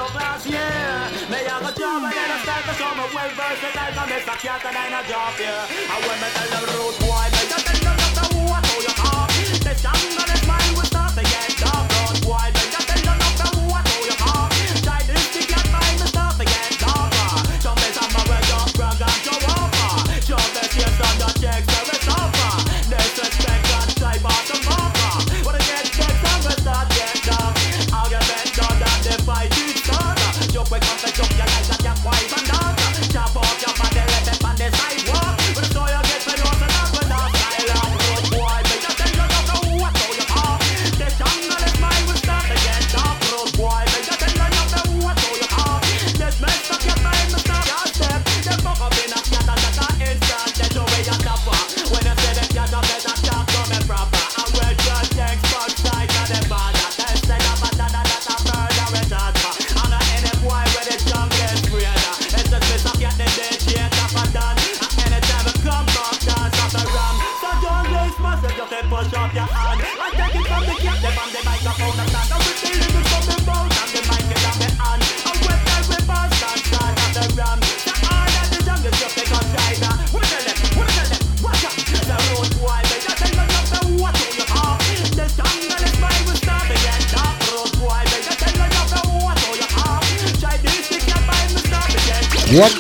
middle class, yeah. Me have a job and then I start to show me well versatile. I miss a cat and I job, yeah. And when me tell them road boy, me just tell them not to what do you talk. The jungle is mine, we start to get dark. Road boy, me just tell them not to what do you talk. Try this to get mine, we start to get darker. Show me some of our job, brag and show over. Show me yes on the checks, so it's over. Disrespect and try bottom marker. When I get checks, I'm gonna start get dark. Argument done and the fight is starter. Joke with conflict, joke your life like your wife and daughter. Chop off your body, let them on the sidewalk. When the story gets fed off and up and down. Silent road boy, but just tell you not to what do you talk. The jungle is mine, we start to get dark. Road boy, but just tell you not to what do you talk. Just mess up your mind, but stop your step. Then fuck up in a cat and that's an instant. That's the way you stopper. When you say the cat up, better talk to me proper. And well, just thanks for sight of the bother. Then send up a dada that's a murder retarded. And any boy with the jungle is greater. It's just miss up getting the shit up and done. And anytime I come back, dance off the ram. So don't waste myself, just push up your hand. I take it from the cat, the from the microphone and stand. And we see lyrics from the mouth and the mic is on the hand. And when every boss dance, start off the ram. The hand of the jungle just take on China. What tell them, watch out. The road boy, they just tell them not to what do you talk. The jungle is mine, we start to get dark. Road boy, they just tell them not to what do you talk. Try this to get mine, we start to get dark. What?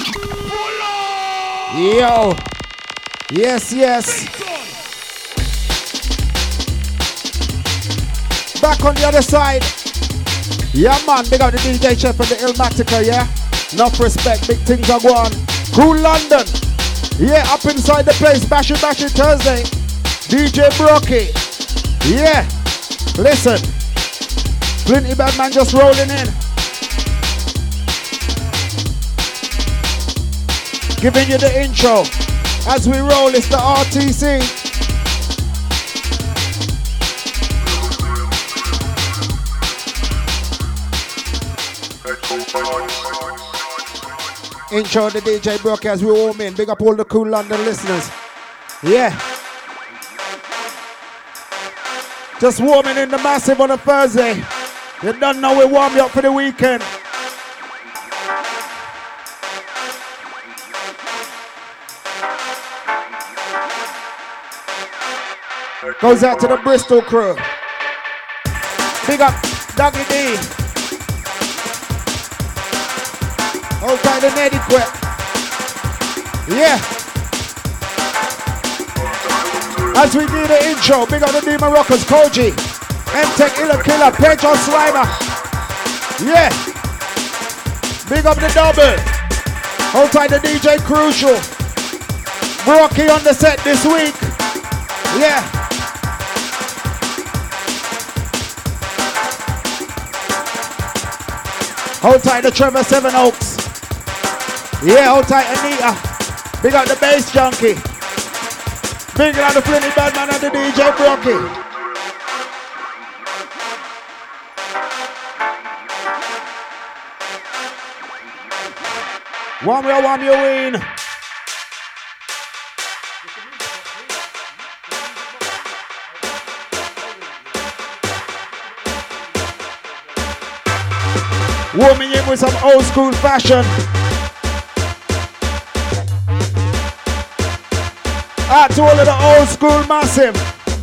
Yo. Yes. Back on the other side. Yeah, man. Big up the DJ Chef and the Illmatica, yeah? Enough respect. Big things are going. Cool London. Yeah, up inside the place. Bash it Thursday. DJ Brocky. Yeah. Listen. Flinty Badman just rolling in. Giving you the intro. As we roll, it's the RTC. Intro the DJ Brock as we warm in. Big up all the cool London listeners. Yeah. Just warming in the massive on a Thursday. You don't know we warm you up for the weekend. Goes out to the Bristol crew. Big up Dougie D. Hold tight the Neddy quick. Yeah. As we do the intro, big up the Demon Rockers, Koji, M-Tech, Illa Killer, Pedro Slimer. Yeah. Big up the double. Hold tight the DJ Crucial. Rocky on the set this week. Yeah. Hold tight the Trevor Seven Oaks. Yeah, hold tight Anita. Big up the bass junkie. Big up the Flinty Badman and the DJ Brocky. Warm you win. Warming in with some old school fashion. Out to all of the old school massive.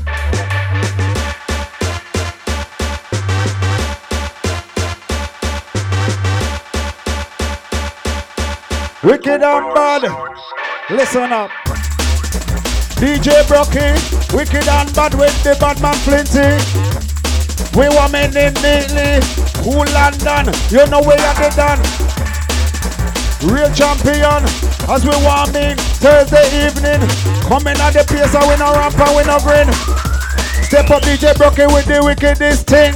Wicked and bad. Listen up. DJ Brocky. Wicked and bad with the Badman Flinty. We warming in neatly. Cool London, you know where you done. Real champion, as we warming Thursday evening. Coming at the place, I win a ramp and win a grin. Step up DJ Brocky with the wickedest thing.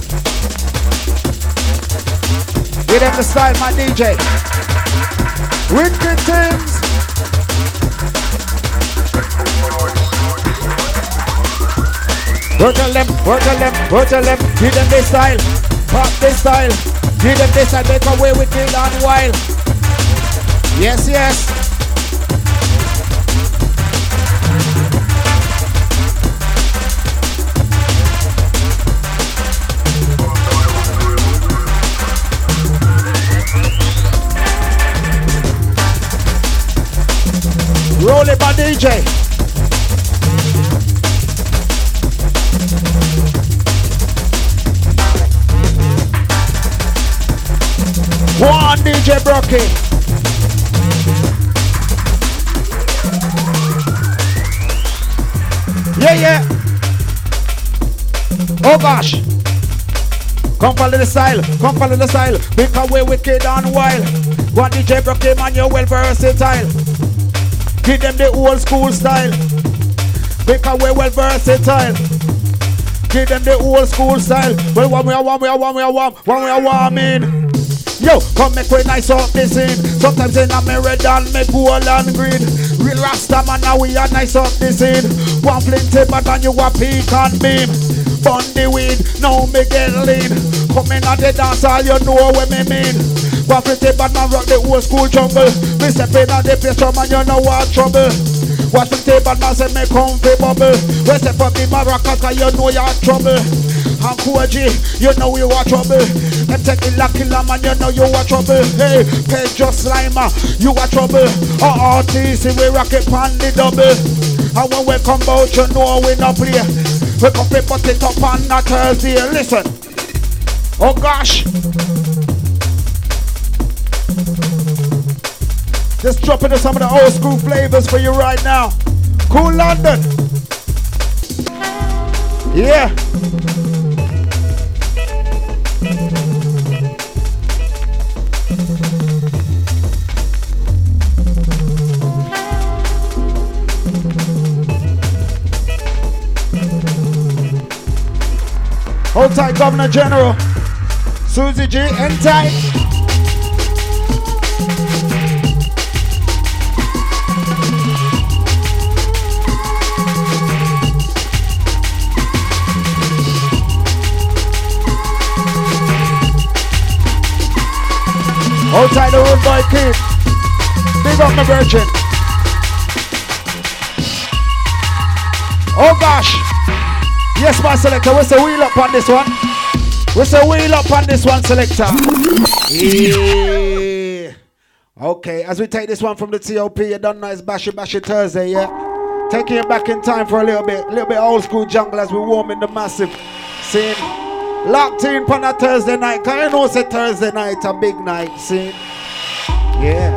Get them the style, my DJ. Wicked things. Work on them, work on them, work on them. Give them this style, pop this style. Give them this style, make away with it on wild. Yes, yes. Roll it, my DJ. One DJ Brocky. Yeah, yeah. Oh gosh. Come follow the style. Come follow the style. Make away wicked and wild. One DJ Brocky, man, you're well versatile. Give them the old school style. Make away well versatile. Give them the old school style. Well, one way, in. Yo, come make way nice up this scene. Sometimes in a red and make gold and green. Real Rasta man, now we are nice up this scene. One flinty but and you a peak and beam. Bun the weed, now me get lean. Come in at the dance all you know what me mean. One flinty but man rock the old school jungle. Me step in at the place man you know what trouble. One flinty but man say me come fi bubble. We step up the maracas cause you know you're trouble. And Koji, you know you are trouble. And take it like killer man, you know you are trouble. Hey, just Slimer, you are trouble. RTC, we rock it on the double. And when we come out, you know we not play. We come to put it up on a Thursday. Listen. Oh gosh. Just dropping in some of the old school flavors for you right now. Cool London. Yeah. Hold tight, Governor General. Susie G, end tight. Hold tight, the road boy kid. Big up my virgin. Oh gosh. Yes, my selector, we say wheel up on this one. We say wheel up on this one, selector. Yeah. Okay, as we take this one from the TOP, you don't know it's Bashy Thursday, yeah? Taking it back in time for a little bit old school jungle as we warm in the massive scene. Locked in on a Thursday night, cause you know it's a Thursday night, a big night, see? Yeah.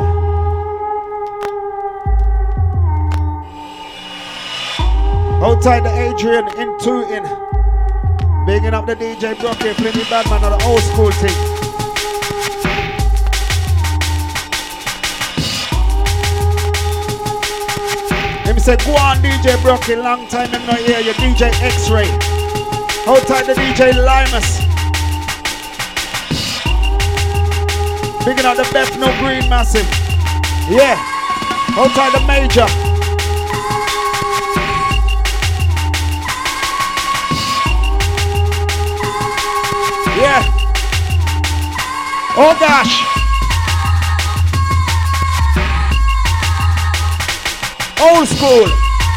Outside the Adrian, in. Bigging up the DJ Brocky, plenty bad man on the old school thing. Him say, go on DJ Brocky, long time I'm not here, your DJ X-Ray. Outside the DJ Limus. Bigging up the Bethnal Green Massive. Yeah. Outside the Major. Yeah. Oh gosh. Old school.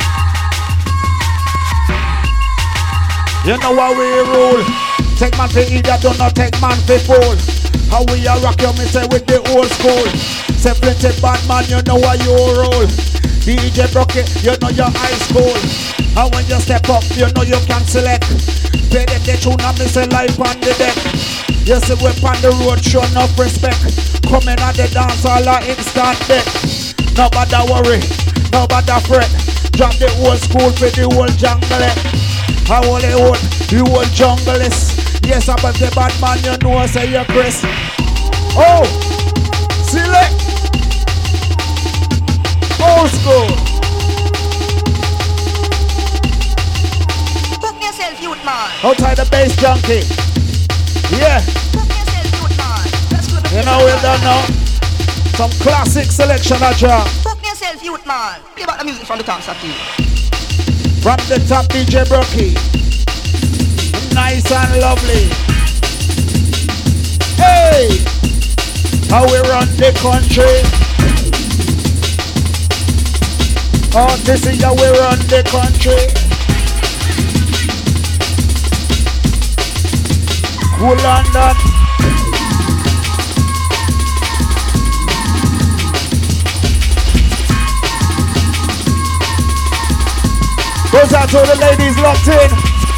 You know how we rule. Take man for either, do not take man for fool. How we a rock you, me say with the old school. Say plenty bad man, you know how you roll. DJ Brocky, you know your high school. And when you step up, you know you can select. Play them the tune and me say life on the deck. You see we on the road, show enough respect. Coming at the dance all a instant deck. Nobody worry, nobody fret. Drop the old school for the old jungle. I want the old junglist. Yes, I'm the bad man, you know, say you're Chris. Oh, select. Old school. Book yourself, youth man. Outside the bass junkie. Yeah. Book yourself, youth man. Let's go to You know we don't know. Some classic selection of Jah. Fuck yourself, youth man. Play back the music from the top, Sati. From the top, DJ Brookie. Nice and lovely. Hey! How we run the country. Oh, this is how we run the country. Cool London. Goes out to the ladies locked in.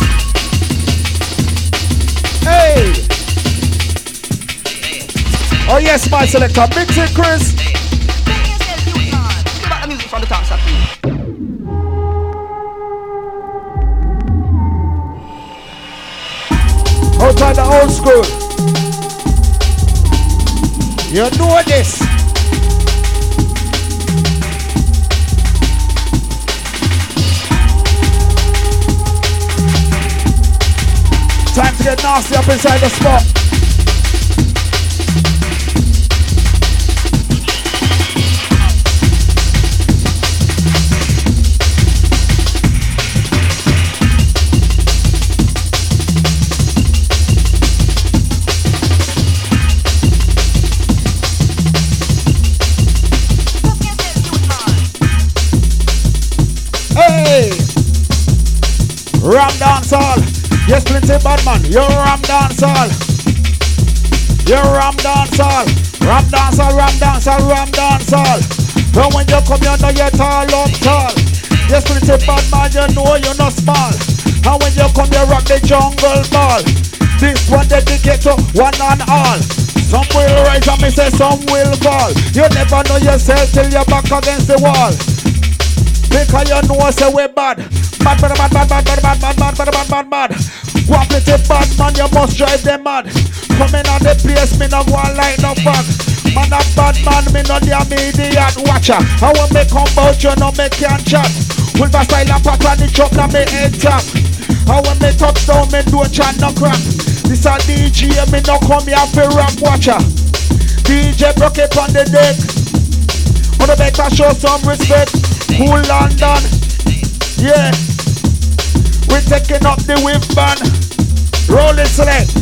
Hey! Oh yes, my selector. Mix it, Chris. Fuck yourself, youth man. Play back the music from the top, Sati. Outside the old school. You know this. Time to get nasty up inside the spot. Ram dancehall. Yes, plenty bad man. You're Ram dancehall. You're Ram dancehall. Ram dancehall, Ram dancehall, Ram dancehall. But when you come, you know you're tall up tall. Yes, plenty bad man. You know you're not small. And when you come, you rock the jungle ball. This one dedicate to one and all. Some will rise and me say some will fall. You never know yourself till you're back against the wall. Because you know say we bad. Bad. Go up with the bad man, you must drive them mad. Coming on the place, me no go on like no fuck. Man a bad man, me no the immediate watcher. I want me come out, you know me can't chat. With a style and pattern, the chop na me head tap. I want me touchdown, me do a chat no crack. This a DJ, me no come here for rap watcher. DJ broke it on the deck. On the better show some respect. Cool London, yeah. We're taking up the whip band. Roll it select.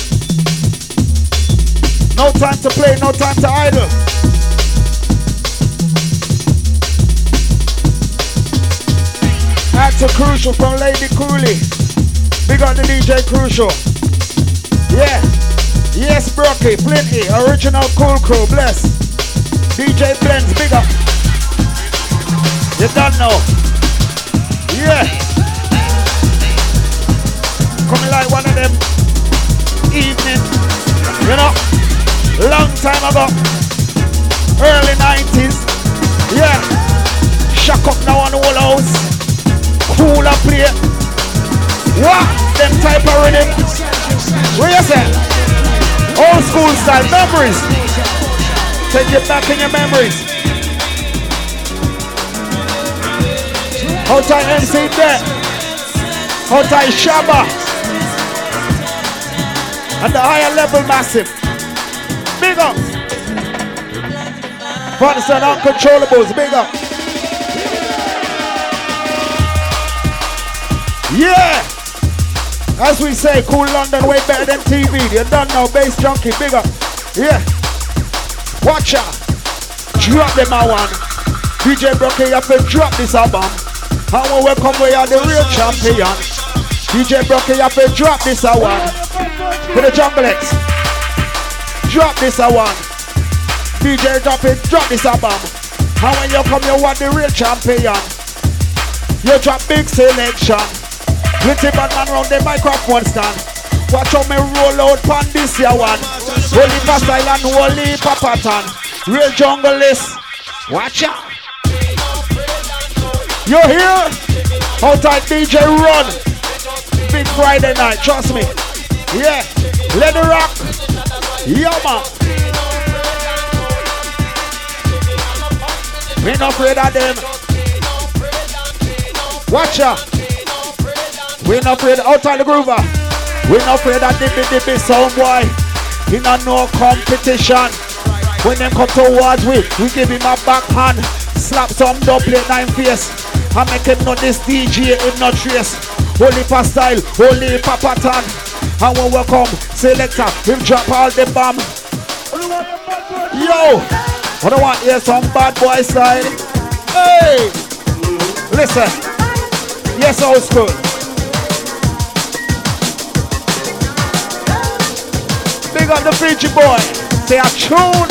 No time to play, no time to idle. That's a Crucial from Lady Cooley. Big on the DJ Crucial. Yeah. Yes, Brookie, plenty. Original Cool Crew, bless. DJ Blends, big up. You don't know. Yeah. Coming like one of them evening, you know, long time ago, early 90s, yeah. Shock up now on the whole house, cooler play. What? Them type of rhythm. What you say? Old school style memories. Take it back in your memories. How tight MC there? How tight Shabba? And the higher level massive. Big up. Funds and Uncontrollables, big up. Yeah. As we say, Cool London way better than TV. You don't know, Bass Junkie, big up. Yeah. Watch out. Drop them a one. DJ Brookie, you have to drop this album. And when we come, we are the real champion. DJ Brookie, you have to drop this a one. For the Junglettes. Drop this a one. DJ drop it, drop this album. And when you come, you are the real champion. You drop big selection. With the bad man round the microphone stand. Watch how me roll out pan this year one. Holy pa style and holy pa pattern. Real junglist. Watch out. You hear? How tight DJ run. Big Friday night, trust me. Yeah. Let it rock. Yeah, man. We not afraid of them. Watch out. We not afraid outside the groover. We not afraid of dippy sound boy. He not no competition. When them come towards we give him a backhand. Slap some double 9 face. I make him know this DJ him not trace. Holy pa style, holy pa pattern. And when we come, selector, him drop all the bomb. Yo, I don't want to hear some bad boy style. Hey, listen. Yes, old school. Big up the Fiji boy. They are tuned.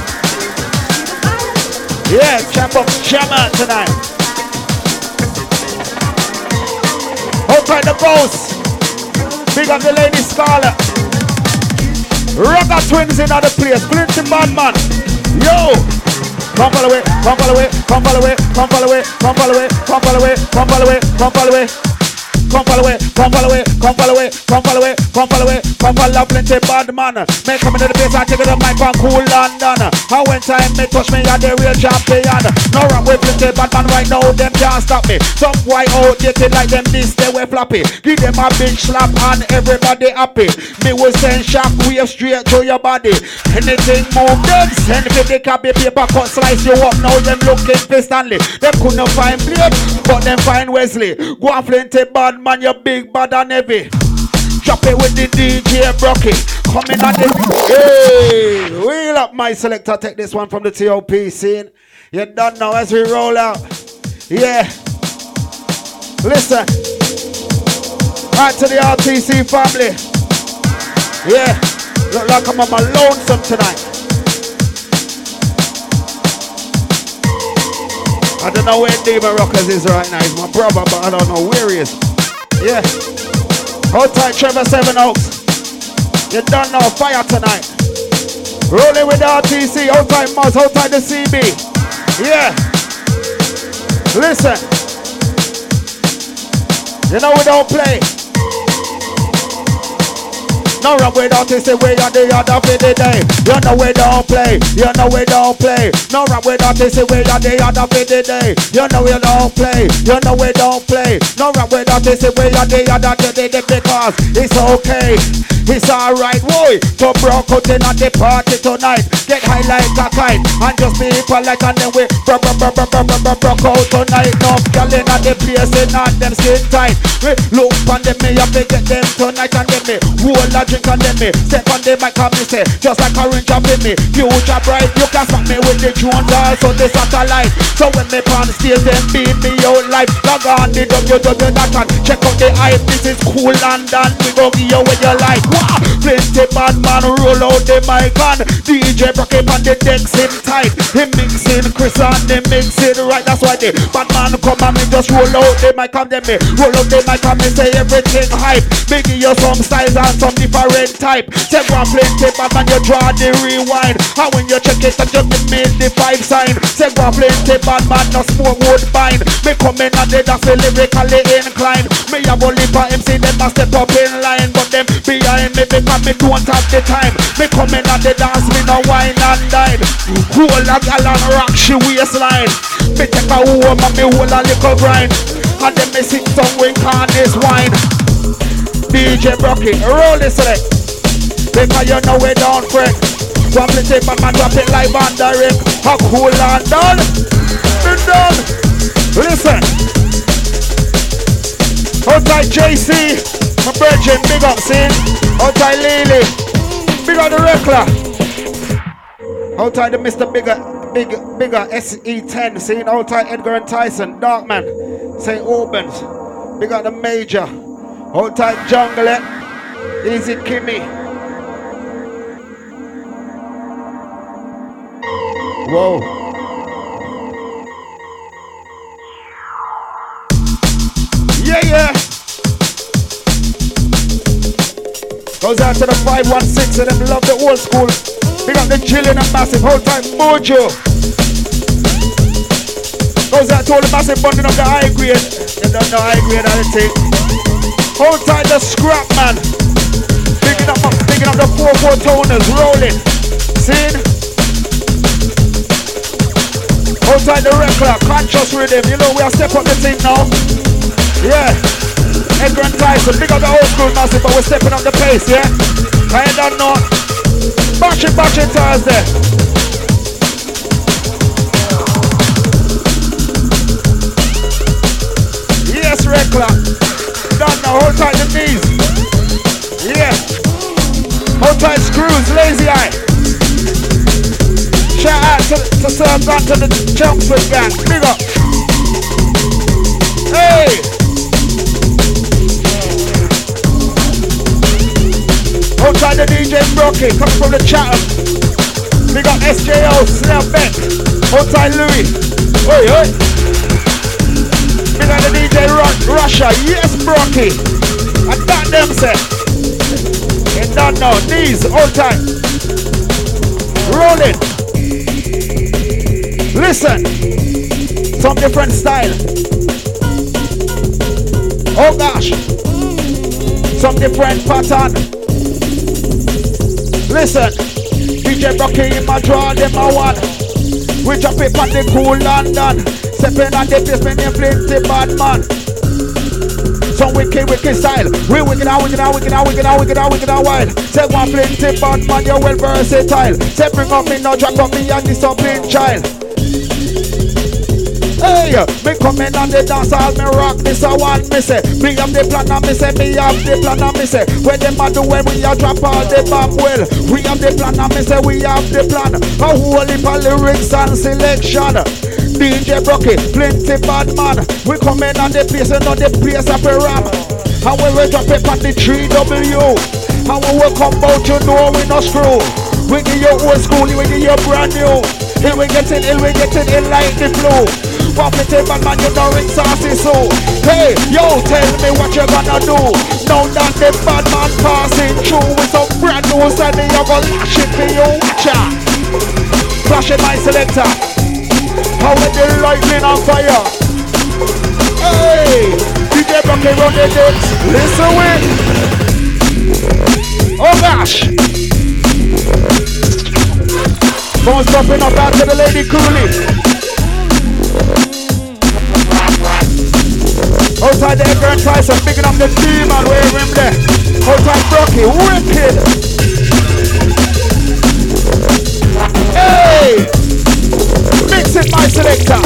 Yeah, champ up Shaman tonight. Outside the ghost. Big up the Lady Scarlet. Rocker twins in other place. Clinton Badman. Yo. Come follow away, come follow away, come follow away, come follow away, come follow away, come follow away, come follow away, come follow away. Come follow away, come follow away, come follow away, come follow away, come follow away, come follow plenty bad man. Make come into the place and take it up my pan cool London. How when time me touch me at the real champion. No rap with plenty bad man right now, them can't stop me. Some white outdated like them this, they were floppy. Give them a big slap and everybody happy. Me will send shock wave straight to your body. Anything move them, send me the copy paper cut slice you up. Now them looking for Stanley. Them couldn't find Blade, but them find Wesley. Go and plenty bad man, you big bad and heavy. Drop it with the DJ Brocky. Coming at the hey, wheel up my selector. Take this one from the TOP scene. You done now as we roll out. Yeah. Listen. Right to the RTC family. Yeah. Look like I'm on my lonesome tonight. I don't know where Demon Rockers is right now. He's my brother, but I don't know where he is. Yeah. Hold tight, Trevor 7 Oaks. You don't know, fire tonight. Rolling with the RTC. Hold tight, Muzz. Hold tight, the CB. Yeah. Listen. You know we don't play. No run with artists the way on the other for the day. You know we don't play. You know we don't play. No run with artists the way on the other for the day. You know we don't play. You know we don't play. No run with artists the way on the other for the day because it's okay. It's alright, boy. To broke out in at the party tonight. Get high like a kite and just be polite and then we broke out tonight. No girl in at the place in and them skin tight. We look on them, me up to get them tonight and then me hold a drink and then me step on the mic and me say just like orange up in me. Future bright, you can smack me with the Jones also the satellite. So when me pan stage them beat me out live. Log on the www.com. Check out the hype. This is cool London. We go give you what you like. Wow. Plenty bad man roll out the mic on. DJ Brocky on the decks in tight. He mixing Chris and they mixing right. That's why the bad man come and me just roll out the mic and then me roll out the mic and me say everything hype. Me give you some styles and some different type. Say one plenty bad man you draw the rewind. And when you check it and just give me the 5 sign. Say one plenty bad man no smoke wood bind. Me come in and they just lyrically inclined. Me have only for MC them a step up in line. But them behind me because me don't have the time. Me come in and they dance me no wine and dine. Hold a gal and rock she waistline. Me take a home and me hold a little grind. And then me sing some wink on this wine. DJ Brocky, roll this select. Because you know we don't fret. One play but man drop it live and direct. How cool and done. Been done. Listen. Outside JC, my virgin, big up, see? Outside Lily, big up the Reckler. Outside the Mr. Bigger SE10, see? Outside Edgar and Tyson, Darkman, St. Albans, big up the Major. Outside Jungle, Easy Kimmy. Whoa. Yeah. Goes out to the 516 and them love the old school. Big up the chillin' and massive whole time mojo. Goes out to all the massive bundling of the high grade. You don't know high grade anything. Hold tight the scrap man. Picking up the 4-4 toners rolling. See? Hold tight the Reckler, conscious rhythm. You know we are step up the thing now. Yeah, Edgar and Tyson, big up the old school massive, but we're stepping up the pace, yeah? I don't know. Bash it Thursday. hold tight the knees. Yeah. Hold tight screws, lazy eye. Shout out to Sir Gun to the Chelmsford gang. Big up. Hey. Hold tight the DJ Brocky, coming from the Chatham. Big up SJO, Snell Beck. Hold tight Louis. Oi, oi. Big up the DJ Russia. Yes, Brocky. I got them set. You don't know. Knees, hold tight. Rolling. Listen. Some different style. Oh gosh. Some different pattern. Listen. DJ Brocky in my draw, them I want. We drop it on the cool London. Stepping on the basement in Flinty bad man. Some wicked style. We wicked out wild. Say one Flinty bad man, you're well versatile. Say bring up me now, drag up me and discipline child. Hey, me coming on the dance hall, me rock this a one, me say. Me have the plan and me say, me have the plan and me say. When them a do when we a drop all the bomb well. We have the plan and me say, we have the plan. A whole heap of lyrics and selection. DJ Brocky, Flinty bad man. We coming on the place and on the place of a ram. And when we drop it on the 3W. And when we come out, you know we no screw. We give you old school, we give you brand new. Here we get it in like the flow. Pop it in, bad man, you know it's saucy so. Hey, yo, tell me what you gonna do. Now that the bad man passing through with some brand new Sunday, you gonna lash it for you, watch out. Flash it, my selector. How with the lightning on fire. Hey, DJ Brocky run the dance. Listen with. Oh gosh. Phone's dropping up out to the lady Cooley. Outside the Edgar and Tyson, picking up the demon, where him there. Outside Brocky, wicked. Hey! Mix it, my selector.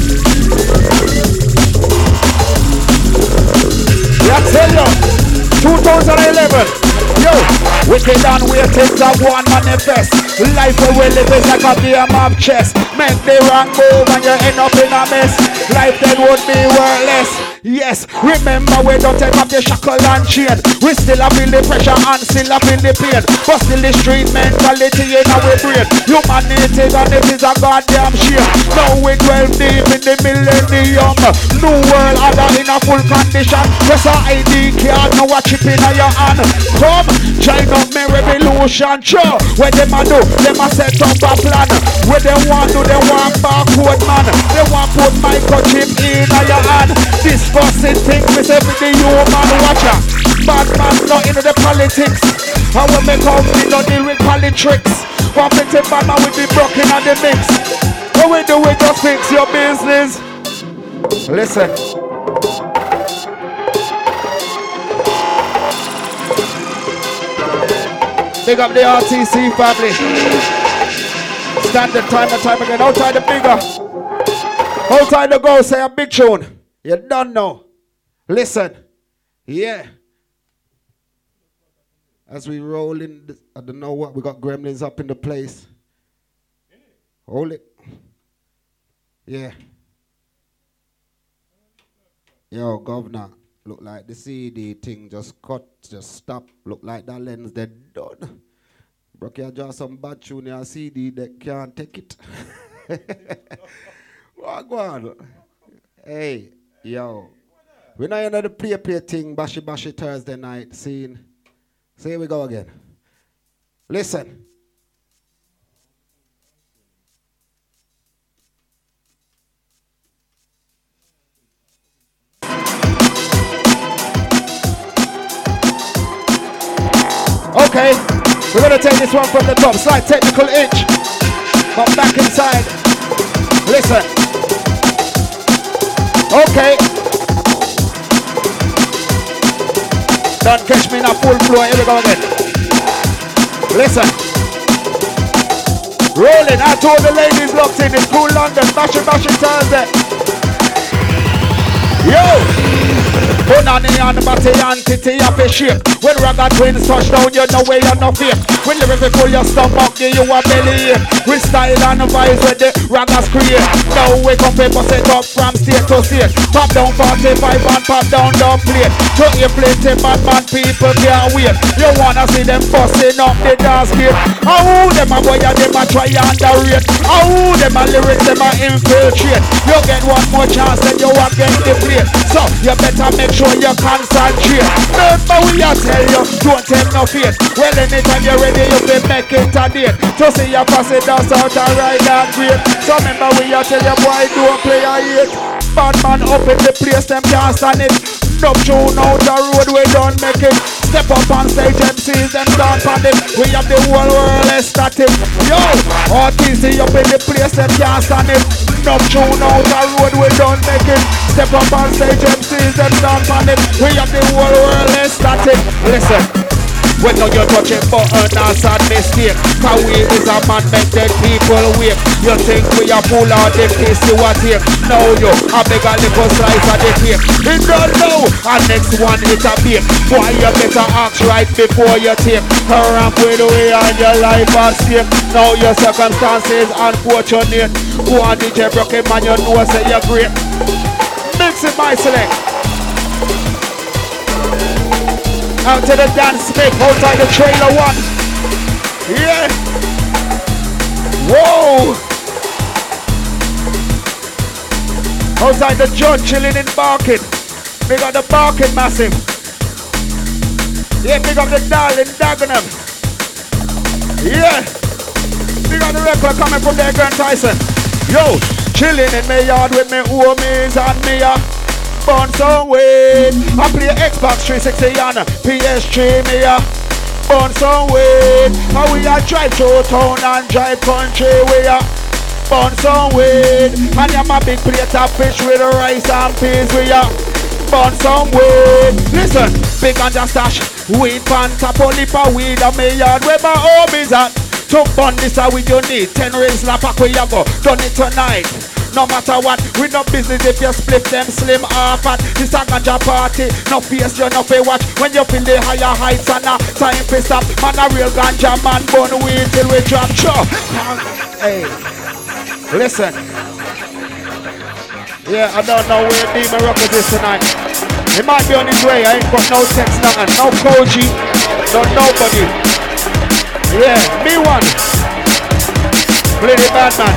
Yeah, I tell you, 2011. Yo, wicked and weird things of one manifest. Life where we live is like a game of chess. Make the wrong move and you end up in a mess. Life then would be worthless. Yes, remember we don't take off the shackle and chain. We still feel the pressure and still feel the pain. But still the street mentality in our brain. Humanity and it is a goddamn shame. Now we dwell deep in the millennium. New world order in a full condition. Press a ID card, now a chip in your hand. Come, join up me revolution. Sure, what them a do? Them a set up a plan. What they want do? They want barcode man. They want put microchip in your hand. Discussing things with every human watcher. Bad man not into the politics. How we make out we don't deal with politics. One pretty bad man with the broken and the mix. What we do we just fix your business. Listen. Big up the RTC family. Standard time and time again. Outside the bigger. Outside the go, say a big tune. You don't know. Listen. Yeah. As we roll in, I don't know what, we got gremlins up in the place. Hold it. Yeah. Yo, governor. Look like the CD thing just cut, just stop. Look like that lens dead done. Brocky, I draw some bad tune in a CD that can't take it. What go on? Hey, yo. We know you know the play thing, bashy Thursday night scene. So here we go again. Listen. Okay, we're gonna take this one from the top. Slight technical itch. Come back inside. Listen. Okay. Don't catch me in a full flow. Here we go again. Listen. Rolling. I told the ladies locked in. It's cool London. Bashing Thursday. Yo. Punani and Batty entity of a shape. When Ragga Twins touch down, you know where you're not fake. When you pull your stomach, give you a belly ache. With style and vibes where the Raggas create. Now we come to bust it up from state to state. Pop down 45 and pop down down plate. Don't you play to bad man, people can't wait. You wanna see them busting up the dance gate. How them a boy and them a try underrate. How them a lyrics, them a infiltrate. You get one more chance, then you against the plate. So you better make sure you concentrate. Remember we a tell you, don't take no faith. Well, anytime you're ready, you can make it a date. To see you pass it down out and ride and great. So remember we a tell you, boy, don't play a hate. Bad man up in the place, them can't stand it. Dub tune out the road, we don't make it. Step up on stage, MCs, them dance on it. We have the whole world ecstatic. Yo, RTC up in the place, them can't stand it. Dub tune out the road, we don't make it. Step up on stage, MCs, them dance on it. We have the whole world ecstatic. Listen. When now you touch a button, that's a mistake. Cause we is a man make dead people wake. You think we are full of the piece you a take. Now you a big a little slice of the cake. You don't know, and next one is a bake. Boy, you better act right before you take. Around with the way on your life at stake. Now your circumstances unfortunate. Go on DJ Brocky, man, you know say you're great. Mix it, my select. Out to the dance stick, outside the trailer one. Yeah. Whoa. Outside the John chilling in Barking. Big up the Barking massive. Yeah, big up the Darling Dagenham. Yeah. Big up the record coming from there, Grant Tyson. Yo, chilling in my yard with me homies and me born some way. I play Xbox 360 on PS3 me born some way. How we a drive to town and drive country we born some way. And I'm a big plate of fish with rice and peas we born some way. Listen, big on the stash, weed pan top only for weed on me yard where my home is at. To burn this how we you need 10 rings la pack we go done it tonight. No matter what, we no business if you split them slim or fat. This a ganja party, no face you no pay watch. When you feel the higher heights and time for stop. Man a real ganja man, burn weed till we drop. Sure. Hey, listen. Yeah, I don't know where Demon Rockers is tonight. He might be on his way, I ain't got no text nothing. No Koji, no nobody. Yeah, me one. Play the bad man.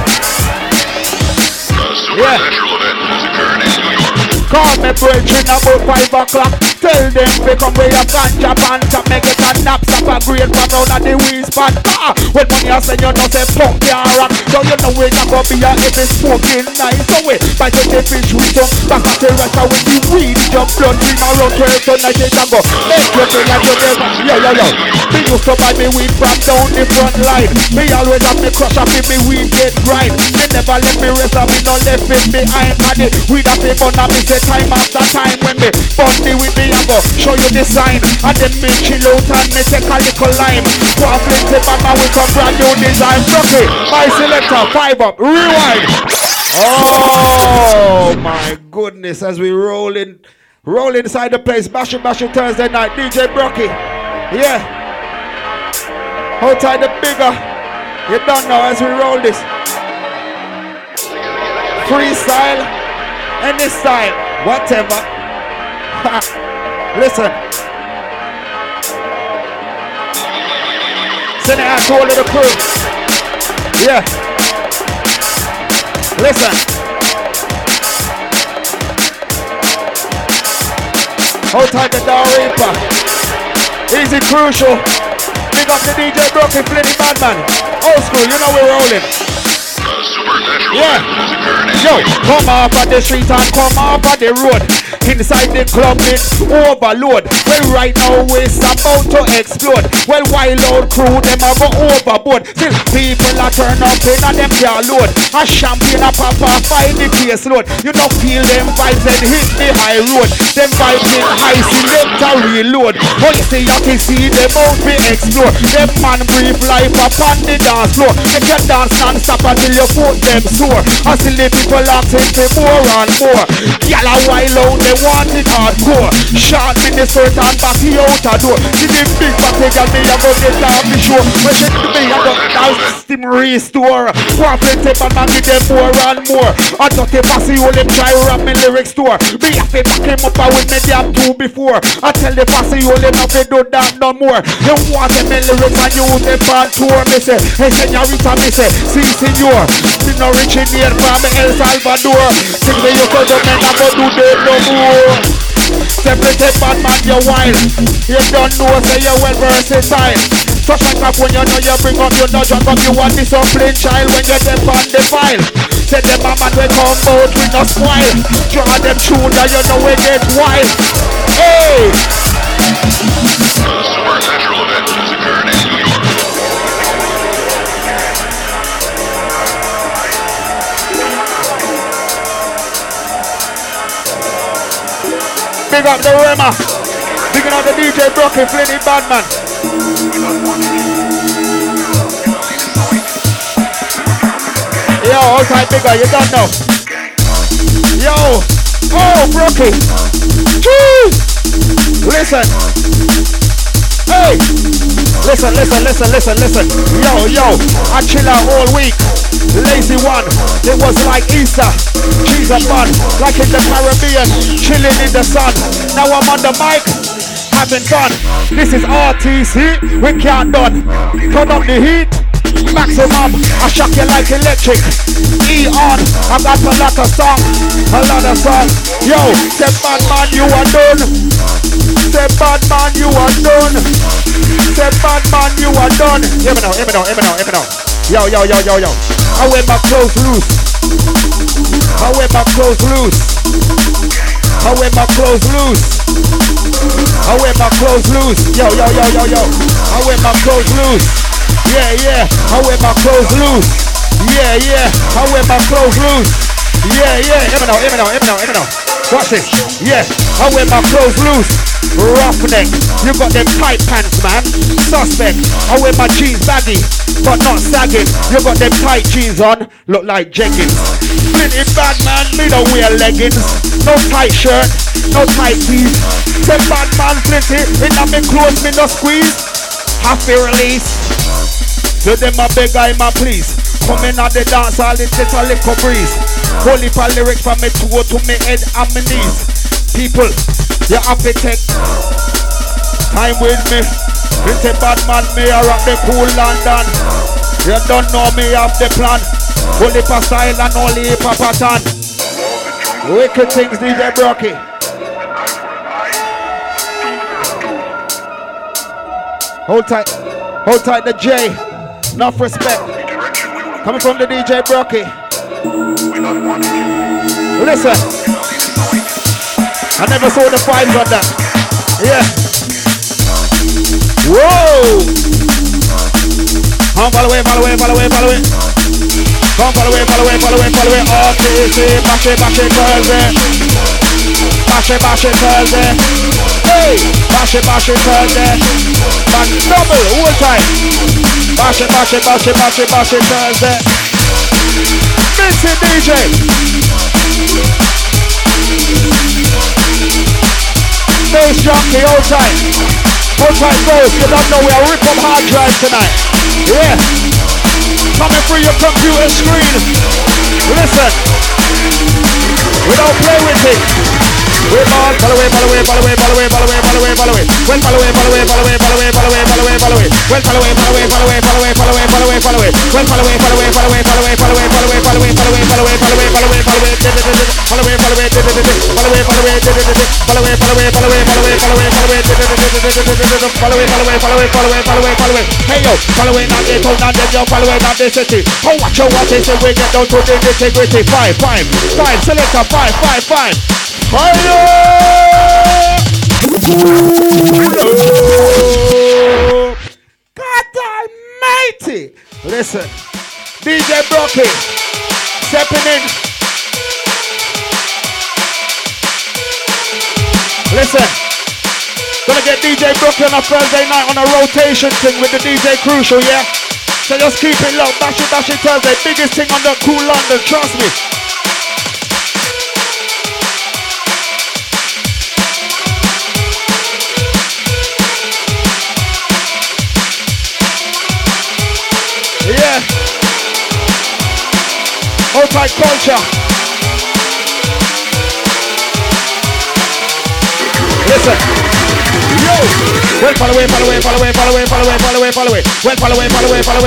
Supernatural event has occurred in New York. Call me brethren about 5 o'clock. Tell them we come with a ganja panta. Make it a nap, stop a grade from round at the weed spot. When money I send you know say fuck ya rock. So you know we not gonna be a if it's smoking nice. So we bite the fish with some back at the rest with the weed. Jump blood dream around 12 tonight it a go. Make you feel like you never. Yo. Me used to buy me weed from down the front line. Me always have me crush up if me weed get grind. Me never let me rest and me no left it behind. And the weed a pay fun and me say time after time. When me bunny with me I go show you the sign. And then me chill out and me take a little lime. Go and plenty mama with some brand new design. Okay, my selector 5 up, rewind. Oh my goodness, as we roll inside the place. Bash it Thursday night. DJ Brocky. Yeah. Hold tight the bigger. You don't know as we roll this. Freestyle, any style, whatever. Listen. Send it out to all of the crew. Yeah. Listen. Hold tight the Dar Reaper. Easy Crucial. Big up the DJ Brocky, Flinny Madman. Old school, you know we're rolling. Supernatural Yeah. event has occurred in Yo, New York. come off of the street and come off of the road. Inside the club it's overload. Well right now it's about to explode. Well wild old crew them a go overboard. Still people a turn up in and them car load. A champagne a pop off by the case load. You know feel them vibes and hit the high road. Them vibes in high select a reload. But you see you can see them out we explore. Them man brief life upon the dance floor. Make you dance non-stop until your foot them sore. I see the people asking for more and more. Y'all a while out, they want it hardcore. Short Minnesota and backy out a door. See the big batty girl, me a go get down the show. When she do me, I go down steam restore. One plenty but man give them more and more. I thought the bossy all them try rap me lyric store. Me have to back him up with me damn two before. I tell the bossy all them have to do that no more. You want them in lyrics and you them bad tour. Me say, hey señorita, me say, si senor. Me no rich in here from El Salvador. Think me you could do me not go do that no more. Separate bad man, you wild. You don't know, say you're well versatile. Touch my crap when you know you bring up, you know drunk up. You want disciplined child when you're deaf on the file. Say them a man will come out with no spoil. Draw them tune that you know we get wild. Hey! A supernatural event has occurred in New York. Big up the Rema. Big up the DJ Brocky, Flinny Badman. Yo, outside bigger, you don't know. Yo, oh, Brocky. Jeez. Listen. Hey. Listen. Yo, I chill out all week. Lazy one, it was like Easter. Cheese and bun, like in the Caribbean, chilling in the sun. Now I'm on the mic, having fun. This is RTC, we can't done. Turn up the heat, maximum. I shock you like electric. E on, I got a lot of song. Yo, say bad man, you are done. Say bad man, you are done. Say bad man, you are done. Hear me now. Yo. I wear my clothes loose. I wear my clothes loose. Yo. I wear my clothes loose. I wear my clothes loose. I wear my clothes loose. I wear my clothes loose. Hear me now. Watch this. I wear my clothes loose. Roughneck, you got them tight pants, man. Suspect. I wear my jeans baggy, but not sagging. You got them tight jeans on, look like jeggings. Flinty bad man, me don't wear leggings. No tight shirt, no tight tees. Say bad man Flinty, in a me clothes, me no squeeze. Happy release. To them a beg I my please. Come in at the dance, all it get a little breeze. Holy for lyrics from me toe to me head and me knees. People, you have to take time with me. It's a bad man, me I rock the cool London. You don't know me have the plan. Holy for style and only for pattern. Wicked things, DJ Brocky. Hold tight the J. Enough respect. Coming from the DJ Brocky. Listen. I never saw the vibes on that. Yeah. Whoa. Come follow it. Come follow it. RTC, bash it, Thursday. Bash it, Thursday. Hey, bash it, Thursday. Back double, all time. Bash it, Thursday. Missy DJ. Bass junkie, all time goes. You don't know we are rip up hard drive tonight. Yeah. Coming through your computer screen. Listen. We don't play with it. We're on. Follow away. Well, follow away. Hey yo, follow it, not this, not this, yo, follow it, not this city. Oh, watch out what they say, we get down to the integrity. 5, selector, 5. Fire! God almighty! Listen, DJ Brocky stepping in. Listen, gonna get DJ Brocky on a Thursday night on a rotation thing with the DJ Crucial, yeah? So just keep it low. Bash it Thursday. Biggest thing on the cool London. Trust me. Yeah. Outside culture. Listen. Yo! Well, follow away. Well, follow away. Well, follow away. Well, follow away. Well, follow away. Well, follow away.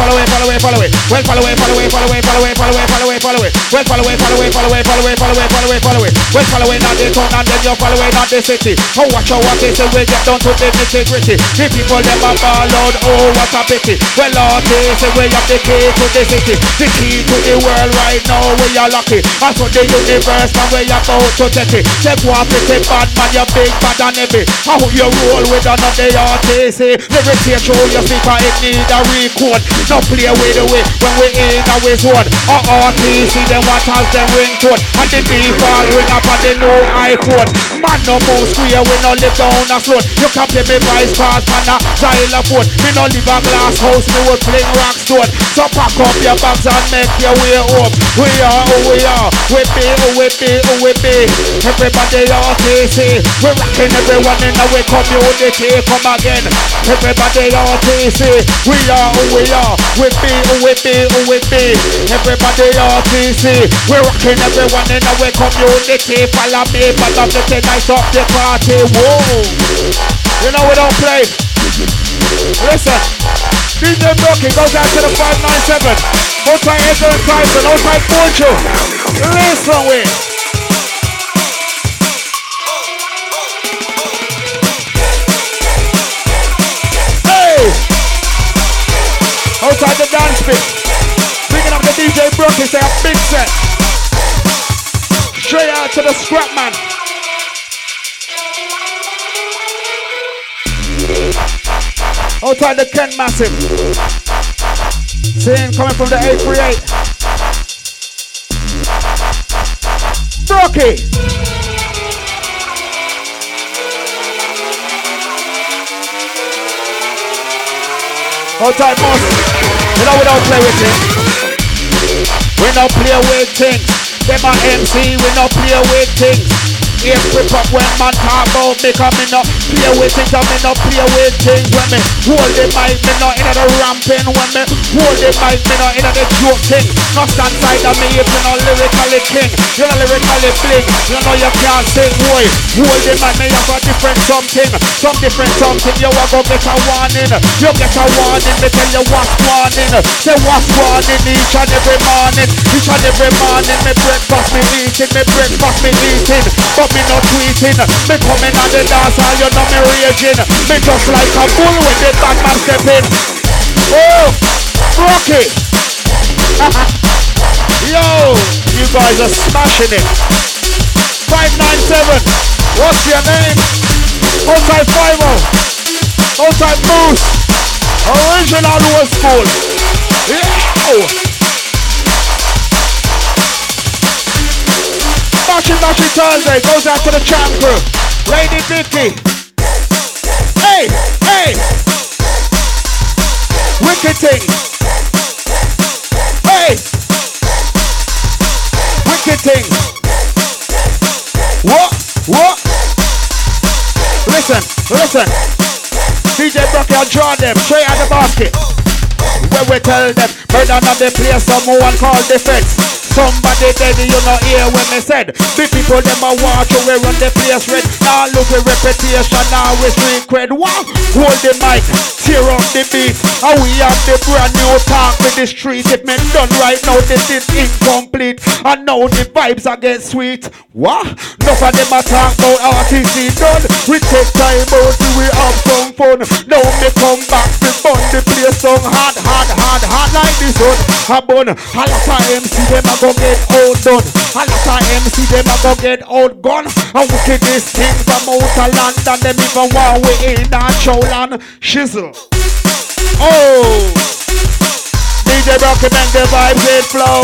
Not the town and then you follow away, not the city. Oh, watch out what they say, we get down to the nitty-gritty. The people, them a ball out, oh, what a pity. Well, all they say, we have the key to the city. The key to the world right now, we are lucky. And so the universe, man, we are about to take it. Take one pretty bad man, you big bad and heavy. How you roll with another RTC. Never take show your speaker, it need a record. No play with the way when we in our zone. RTC, them what has them ringtone. And the people ring up on the no iPhone. Man no more square, we no live down a slope. You can play me vice pass, man a xylophone. Me no live a glass house, me would fling rock stone. So pack up your bags and make your way home. We are who we are, we be who we be, who we be. Everybody RTC, we rocking everyone in our community, come again. Everybody RTC, we are who we are, we be who we be, who we be. Everybody RTC, we rocking everyone in our community. Follow me, follow me, take nice up the party. Whoa, you know we don't play. Listen, DJ Brookie goes out to the 597. Outside Edward Tyson, outside Fortune. Listen with. Outside the dance pit. Bringing up the DJ Brookie, say a big set. Straight out to the scrap man. Outside the Ken Massive. Seeing coming from the 838. Brookie. Outside Moss. You know we don't play with it. We don't play with things. Them a MC, we don't play with things. Ears grip up when man talk about me, cause me no play with things and me no play with things. When me hold the mic, me no inna the ramping. When me hold the mic, me no inna the joke thing. No stand side of me if you no lyrically king. You no lyrically bling, you know you can't sing, boy. Hold the mic, me have a different something. Some different something, you a go get a warning. You get a warning, me tell you what's warning. Say what's warning each and every morning. Each and every morning, me breakfast me eating, me breakfast me eating. But me no tweeting, me coming on the dance hall, you know me raging. Me just like a bull when the bad man step in. Oh, Brookie. Yo, you guys are smashing it. 597, what's your name? Outside 50, outside Moose. Original old school. Yeah. Bashy Thursday goes out to the champ crew. Lady Vicky. Hey, hey. Wicked thing. Hey. Wicked thing. What? Listen. DJ Brookie, I'll draw them straight out the basket. Where we tell them, murder not the place, someone call defense. Somebody dead, you know hear when me said. The people them a watch you, we run the place red. Now look with reputation, now we street cred. Wow, hold the mic, tear up the beat. And we have the brand new talk with the street. If me done right now, this is incomplete. And now the vibes are get sweet. What? Enough of them a talk about RTC done. We take time out, we have some fun. Now me come back to fun the place song hard like this one. A bun, a lot of MC them a go get outdone. A lot of MC them a go get outgone. And wickedest thing from outer London. Them even want we in that showland shizzle. Oh, DJ Brookie make the vibes it flow.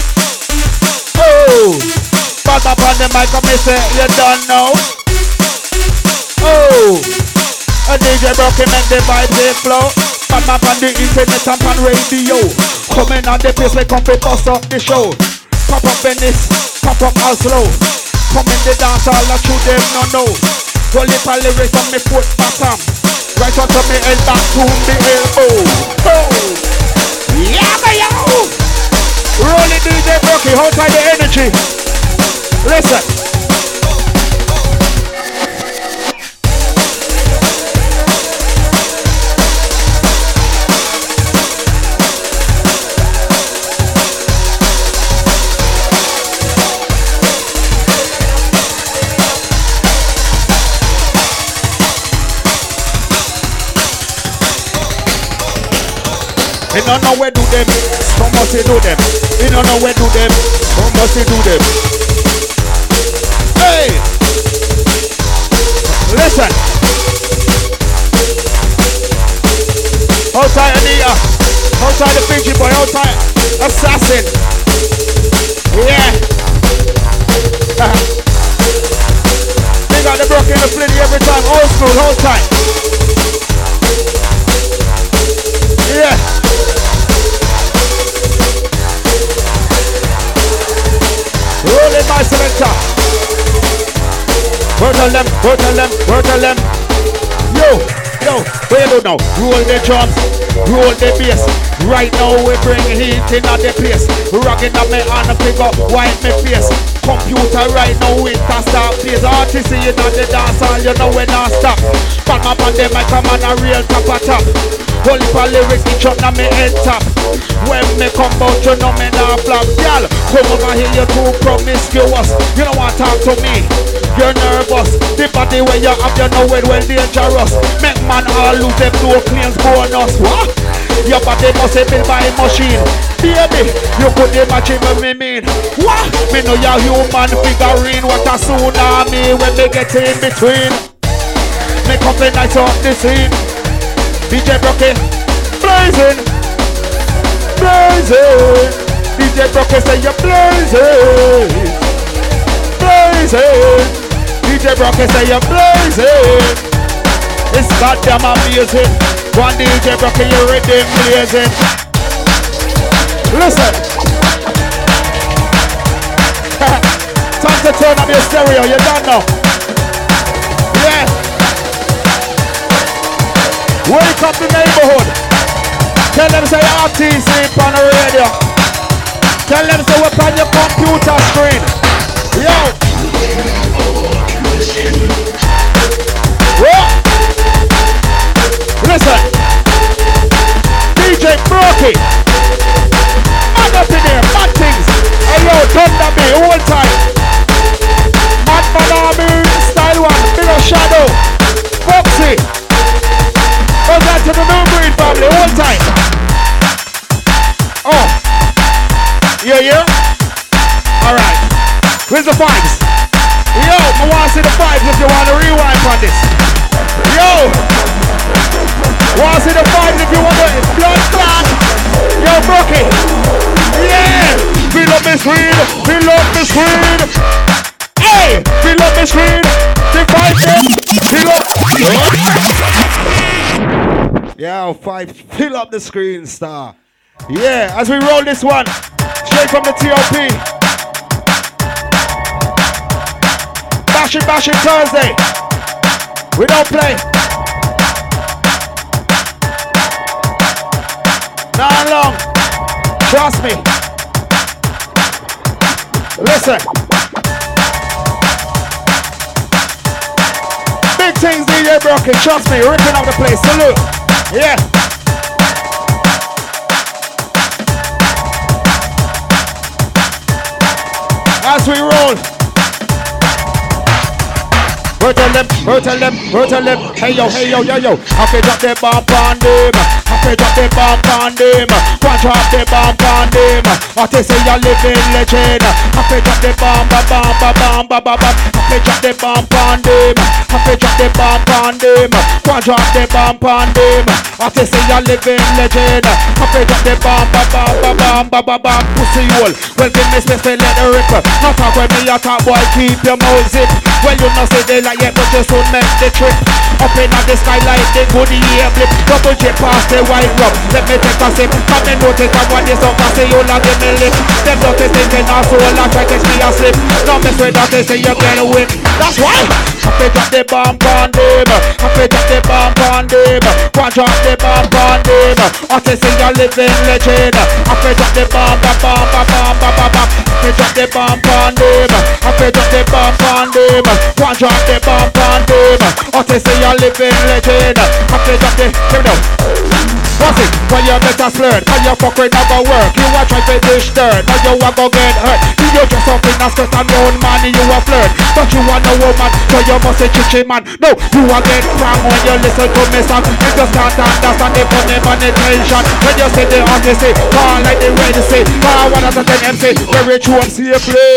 Oh, back up on the mic and me say you don't know. Oh, a DJ Brookie make the vibes it flow. Bad man on the internet and on radio. Coming on the place, we come to bust up the show. Pop up Venice, pop up Oslo. Come in the dance all that you them no know. Roll it for lyrics on me foot bottom. Right on to me head back to me elbow. Oh, yeah, yo. Roll it DJ Brookie, hold tight the energy. Listen. You don't know where do them, how must you do them? You don't know where do them, how must you do them? Hey! Listen! Outside Ania, outside the Fiji boy, outside Assassin. Yeah! They got the Brookie in the Flitty every time, old school, outside. Yeah! Rolling my selector. Word on them, word on them, word on them. Yo, where you do now? Roll the drums, roll the bass. Right now we bring heat in at the place. Rocking up me on the figure, wipe me face. Computer right now it can start plays. Artists in the dance hall, you know we not stop. Bang up on them, I come on a real top of top. Holy for lyrics, each up na me head top. When me come out, you know me not flop. Y'all, come over here, you too promiscuous. You don't want to talk to me, you're nervous. The body where you have, you know it well dangerous. Make man all lose them no claims bonus. What? Your body must be built by a machine. Baby, you could imagine what me mean. What? Me know you're human figurine. What a tsunami when me get in between. Make up the night off the scene. DJ Brookie, blazing, blazing. DJ Brookie say you're blazing, blazing. DJ Brookie say you're blazing. It's goddamn amazing. One DJ Brookie, you're ready blazing. Listen. Time to turn up your stereo, you don't know. Yeah. Wake up the neighborhood. Tell them say RTC on the radio. Tell them say we're on your computer screen. Yo. Whoa. Listen. DJ Brookie. Mad up in here, mad things. Hey yo, Thunder me, all time. Mad Army, style one, big of shadow. Foxy. Goes out to the New Breed family, all time. Oh. Yeah? Alright. Where's the vibes? Yo, I want to see the vibes if you want to rewind on this. Yo. Want to see the vibes if you want to blood clot. Yo, Brookie. Yeah. Fill up the screen. Fill up the screen. Hey. Fill up the screen. The vibes in. Fill up. Yeah, 5, fill up the screen, star. Yeah, as we roll this one, straight from the TOP. Bashing Thursday. We don't play. Not long. Trust me. Listen. Big things, DJ Brookie. Trust me, ripping up the place. Salute. Yeah. As we roll. Tell them. Hey yo. I fi drop the bomb on them. I drop the bomb on them. I say you're living legend. I drop the bomb. I drop the bomb on them. I drop the bomb on them. Drop the bomb on them. I say you're living legend. I drop the bomb. Pussy hole. Well, give me space to let it rip. Not talk when me a talk, boy. Keep your mouth zip. Well, you know say they like it, but you soon make the trip. Up in the sky like the goodie air blip. Double J past the white rub. Let me take a sip. Come and notice that one is up. I say you love them lip. Them not thinking our soul and try to catch me asleep. No mess with that, they say you're gonna win. That's why I pay drop the bomb on them. I pay drop the bomb on them. One drop the bomb on them. I say you're living legend. I pay drop the bomb. I pay drop the bomb on them. I pay drop the bomb on them. One drop the bomb on them. I say you're living legend. I pay drop the. Here we go. What's it? When you better flirt, when you fuck with never work, you a try to dish dirt, now you a go get hurt. You just up in a skirt and round man, you a flirt. But you want a woman, so you must say chichi man. No, you a get crank when you listen to me song. You just can't understand the funny man attention. When you say the artist say, call like the Red Sea. Call one of the 10 MC, very true and safely.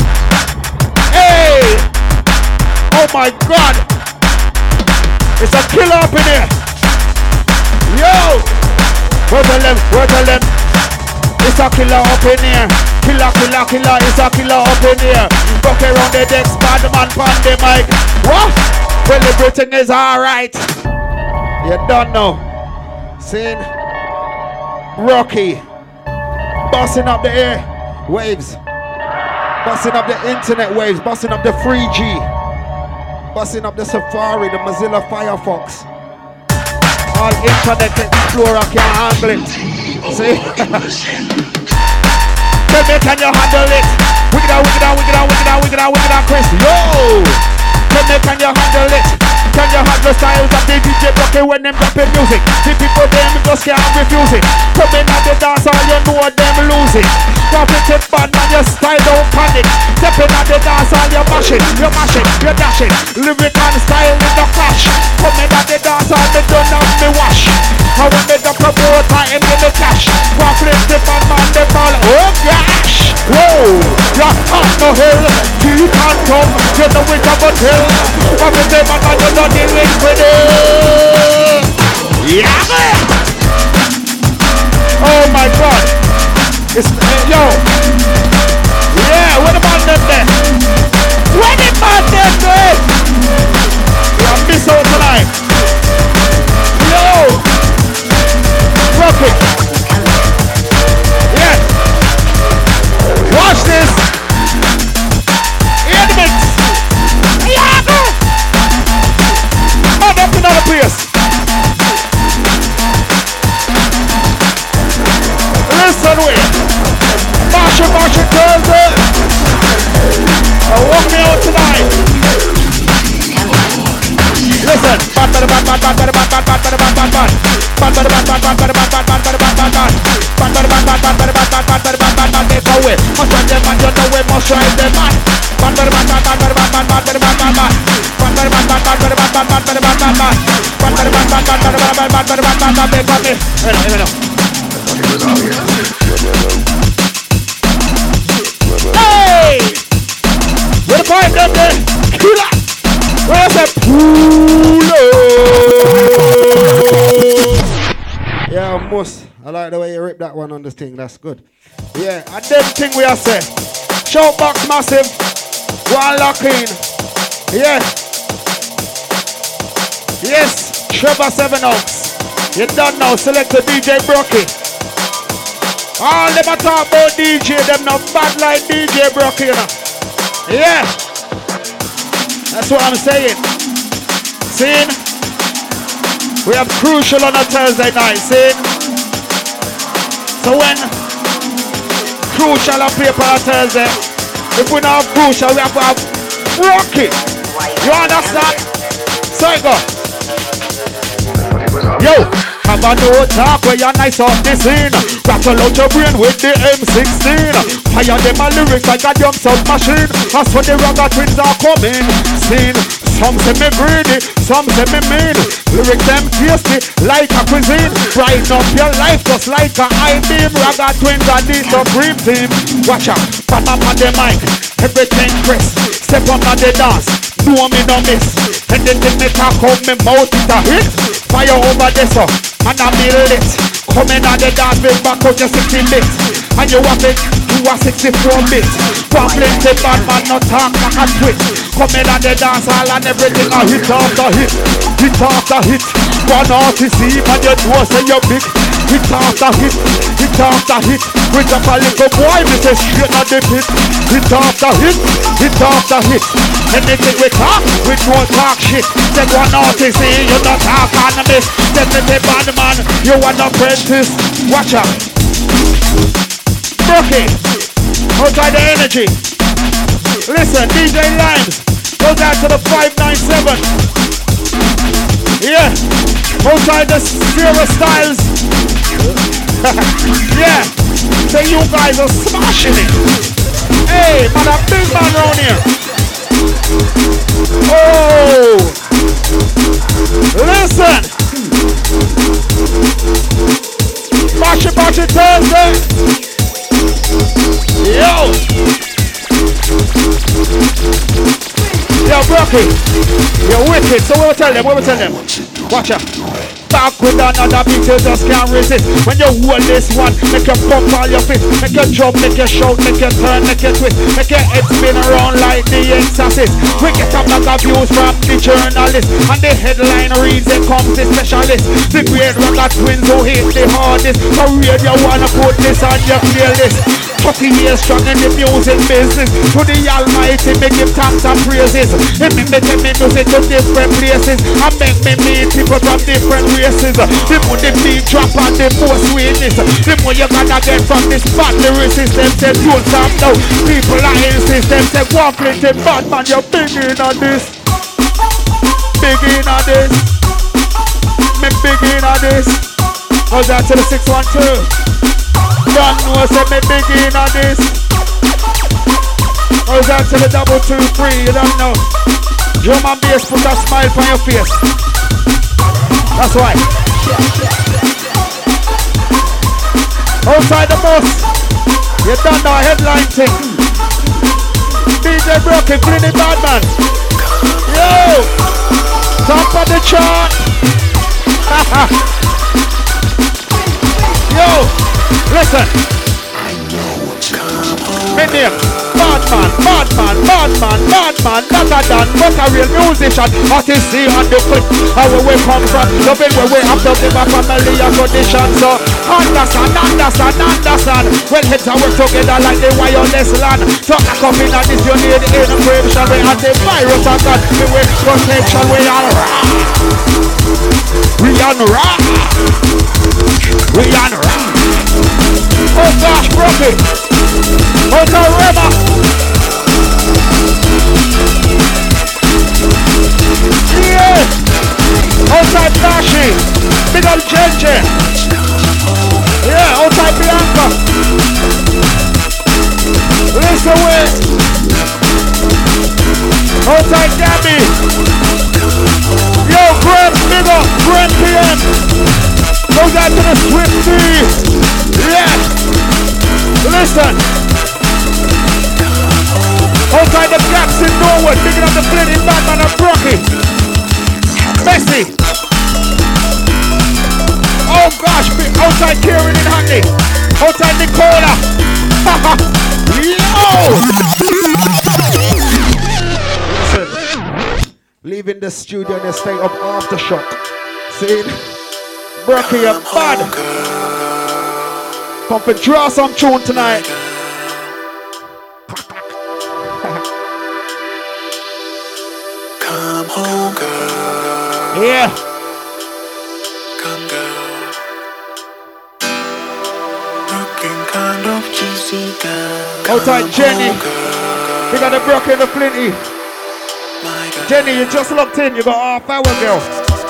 Hey! Oh my God! It's a killer up in here. Yo! Where tell them? It's a killer up in here. Killer, it's a killer up in here. Rock around the decks, bad man on the mic. What? Well, everything is alright. You don't know. Seen? Rocky. Bossing up the air waves. Bossing up the internet waves. Bossing up the 3G. Bossing up the Safari, the Mozilla Firefox. All Internet Explorer can't handle it. See? Tell me, can you handle it? Wicked out, Chris. Yo! Tell me, can you handle it? Can you handle styles of the DJ Brocky when them dropping music? The people them just can't refuse it. Coming at the dance all you know them lose it. Profit it bad man, your style don't panic. Stepping at the dance all you mash it, you dash it. Lyric and style in the clash. Coming at the dance all me done off me wash. I want me to promote I am in the cash. Profit the bad man, they fall, oh gosh. Whoa, you're on the hill. You can't come, you know we have a hill. Profit the bad man, you're not dealing with it. Yeah man. Oh my God. It's, yo. Yeah, what about them then? What about them then? I miss out tonight. Yo. Rock it. Yeah. Watch this. In the mix. Yeah. I'm up another place. Listen with. March it, girls. Walk me out tonight. Listen. Hey! What if I done there? Killer! Where's that pulo? Yeah, almost. I like the way you rip that one on this thing. That's good. Yeah, and them thing we are saying. Showbox massive. One lock in. Yeah. Yes. Trevor 7 Oaks. You don't know. Select the DJ Brocky. All them a talk about DJ, them no bad like DJ Brocky, you know. Yeah. That's what I'm saying. See? We have Crucial on a Thursday night, see? So when Crucial appear for a Thursday, if we don't have Crucial, we have to have Rocky. You understand? So it go. Yo! Have a no talk where you're nice off the scene. Rattle out your brain with the M16. Fire them a lyrics like a young submachine. As for the Ragga Twins are coming. Scene. Some say me greedy, some say me mean. Lyrics them tasty like a cuisine. Brighten up your life just like a I-beam. Ragga Twins are the supreme team. Watch out, pop up on the mic. Everything crisp. Step on the dance. No me no miss. Anything me talk out me mouth it a hit. Fire over this up. And I feel it. Come in on the dance, big back out your 60 bits. And you have it, you are 64 bits. Problem the bad man, not talk like a twit. Come in on the dance hall and everything a hit after hit. Hit after hit. One artist see and you know say you're big. Hit after hit. Hit after hit. With a little boy, we say straight on the pit. Hit after hit. Hit after hit. Anything we talk, we don't talk shit. Say one artist see you not talk on the miss. Definitely bad man, you an apprentice. Watch out. Brookie, outside the energy. Listen, DJ Limes, goes out to the 597. Yeah, outside the Zero Styles. Yeah, so you guys are smashing it. Hey, man, a big man around here. Oh, listen. Bash it Thursday. Yo, Brookie, you're wicked. So what we tell them? Watch out. Back with another beat, you just can't resist. When you hold this one, make you pump all your fist. Make you jump, make you shout, make you turn, make you twist. Make your head spin around like the exorcist. We get up like views from the journalist. And the headline reads, here comes the specialist. The great rocket twins who hit the hardest. So radio wanna put this on your playlist. 40 years strong in the music business. To the Almighty, make him thanks and praises. He make me take me music to different places. And make me meet people from different races. The more the beat drop and the more sweetness. The more you gotta get from this bad lyricist. Them say don't stop now. People are insist. Them say walk little bad man, you're big in on this. Big in on this. Me big in on this. Goes out to the 612. Don't know, say me big in on this. Goes out to the 223, you don't know. Drum and bass put a smile on your face. That's why. Outside the bus, you don't know a headline thing. DJ Brookie, Flynny Badman. Yo! Top of the chart. Yo! Listen. My name, Badman, not a but a real musician. Artist see on the foot, how we come from. Loving where we have to give a family a condition. So, understand. Well, heads are work together like the wireless land. So, I come in and this you need innovation. We have the virus and God, we with protection. We are Oh gosh, Brookie. Hotel River. Yeah. Outside Dashi. Big old Jenje. Yeah, outside Bianca. Listen with. Outside Gabby. Yo, Grant, big up. Grant PM. Goes out to the Swifty. Yeah. Listen. Outside the gaps in Norwood, picking up the Flynny Badman and Brookie. Messi. Oh gosh, outside Kieran in Hackney. Outside Nicola. Yo! Listen. Leaving the studio in a state of aftershock. See? Brookie, you're bad. Come for draw some tune tonight. Come home, girl. Yeah. Come, girl. Looking kind of juicy, girl. Outside Jenny. You got the Brookie and the Flynny. Jenny, you just looked in. You got half hour, girl.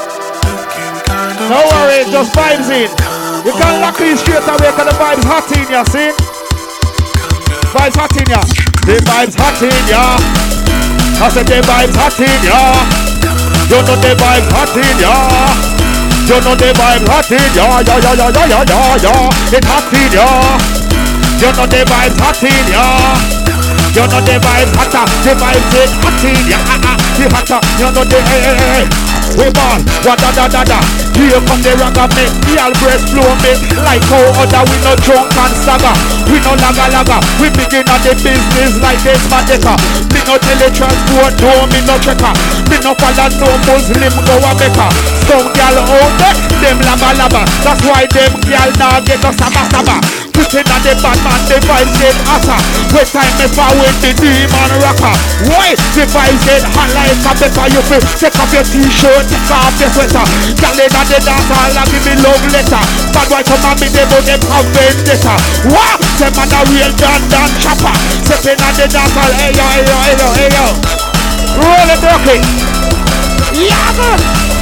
No worry, just vibes in. You can lock these straight away because the vibes hot in ya, see? Vibes hot in ya. The vibes hot in ya. I said the vibes hot in ya. You know the vibes hot in ya. You know the vibes hot in ya. Yeah. It's hot in ya. You know the vibes hot in ya. You know the vibes hotter. The vibes is hot in ya. The hotter. You know the hey. We born, wa-da-da-da-da. Here come the ragga make the all breast flow me. Like how other we no drunk and stagger. We no laga-laga. We begin on the business like this Madeka. Me no teletransport, no me no checker. Me no follow no Muslim go a Mecca. Some gal out there, them laba-laba. That's why them gal now get no saba-saba. Putting on the bad man, the vibes get hotter. When time is far with the demon rocker. Why? The vibes get hot like a pepper. You feel, take off your t-shirt, take off your sweater. Gal in on the dance hall and give me love letter. Bad boy come and me, they both them have vendetta. What? Them man a real dan chopper. Stepping on the dance hall, hey yo, hey yo, hey yo, hey yo. Roll it, Rocky. Yeah, man.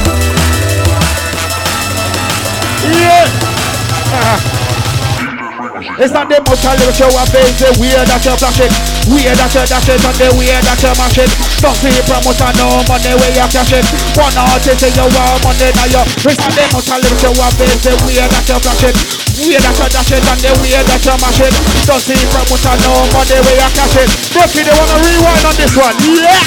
Yeah. It's not the most little show of base, the weird that you're flashing. Weird that you're dashing, and the weird that you're mashing. Don't see promoter, no money where you're cashing. One artist in your world, money now you're. It's not the most little show of base, the weird that you're flashing. Weird that you're dashing, and the weird that you're mashing. Don't see promoter, no money where you're cashing. Brookie, they wanna rewind on this one. Yeah!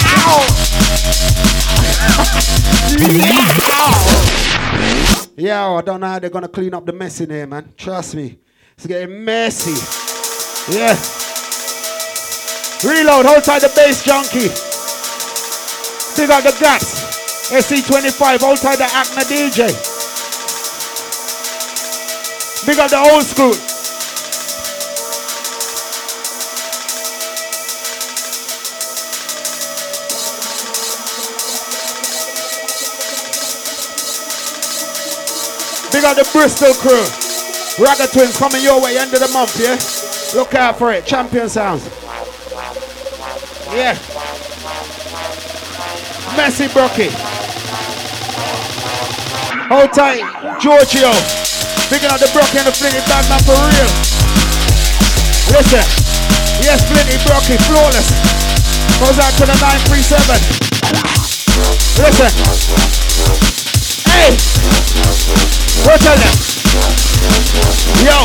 Yeah! Yo, I don't know how they're gonna clean up the mess in here, man. Trust me. It's getting messy. Yeah. Reload, hold tight the bass junkie. Big up the guts. SC25, hold tight the Acna DJ. Big up the old school. Big up the Bristol crew. Ragga Twins coming your way, end of the month, yeah? Look out for it, Champion Sounds. Yeah. Messy Brookie. Hold tight, Giorgio. Picking up the Brookie and the Flinty bad man for real. Listen. Yes, Flinty Brookie, flawless. Goes out to the 937. Listen. Hey! Go tell them. Yo,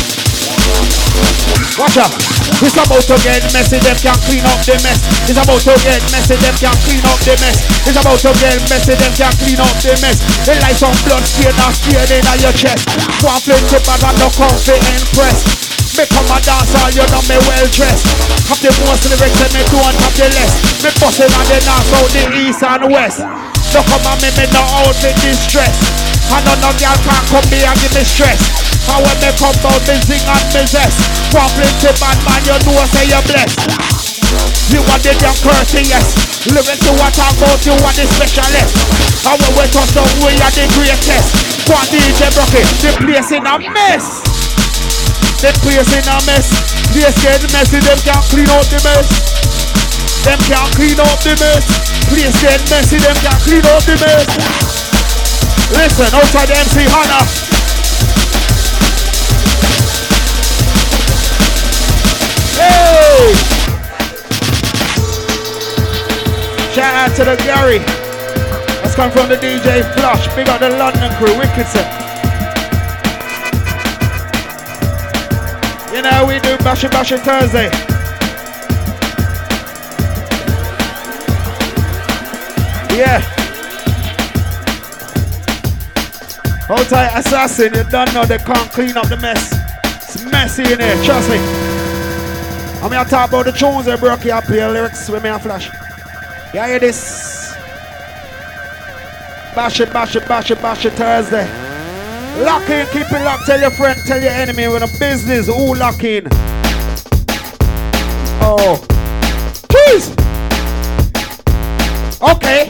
watch out. It's about to get messy, them can't clean up the mess. It's about to get messy, them can't clean up the mess. It's about to get messy, them can't clean up the mess. They like some blood stain and stain in your chest. One flip to bad and no comfy impress. Me come a dance all, you know me well dressed. Have the most lyrics and me don't have the less. Me bustin' on the north, south, the east and west. No come on me no outfit distress. And none of y'all can't come me and give me stress. And when me come out, me sing and me zest. One plenty bad man, you know say you're blessed. You are the damn courteous. Living to what I go to, you are the specialist. And when we touch down, we are the greatest. One DJ Brookie, the place in a mess. The place in a mess. They scared messy, them can't clean out the mess. Them can't clean out the mess. Place get messy, them can't clean out the mess. Listen, outside the MC Hannah. Hey! Shout out to the Gary. That's come from the DJ Flush. Big up the London crew, Wickedson. You know we do Bashin' Bashin' Thursday. Yeah. Hold tight, Assassin, you don't know they can't clean up the mess. It's messy in here, trust me. I'm gonna talk about the tunes they broke you up here, lyrics with me and Flash. You hear this? Bash it, bash it, bash it, bash it Thursday. Lock in, keep it locked, tell your friend, tell your enemy, we're in a business, who lock in? Oh. Jeez! Okay.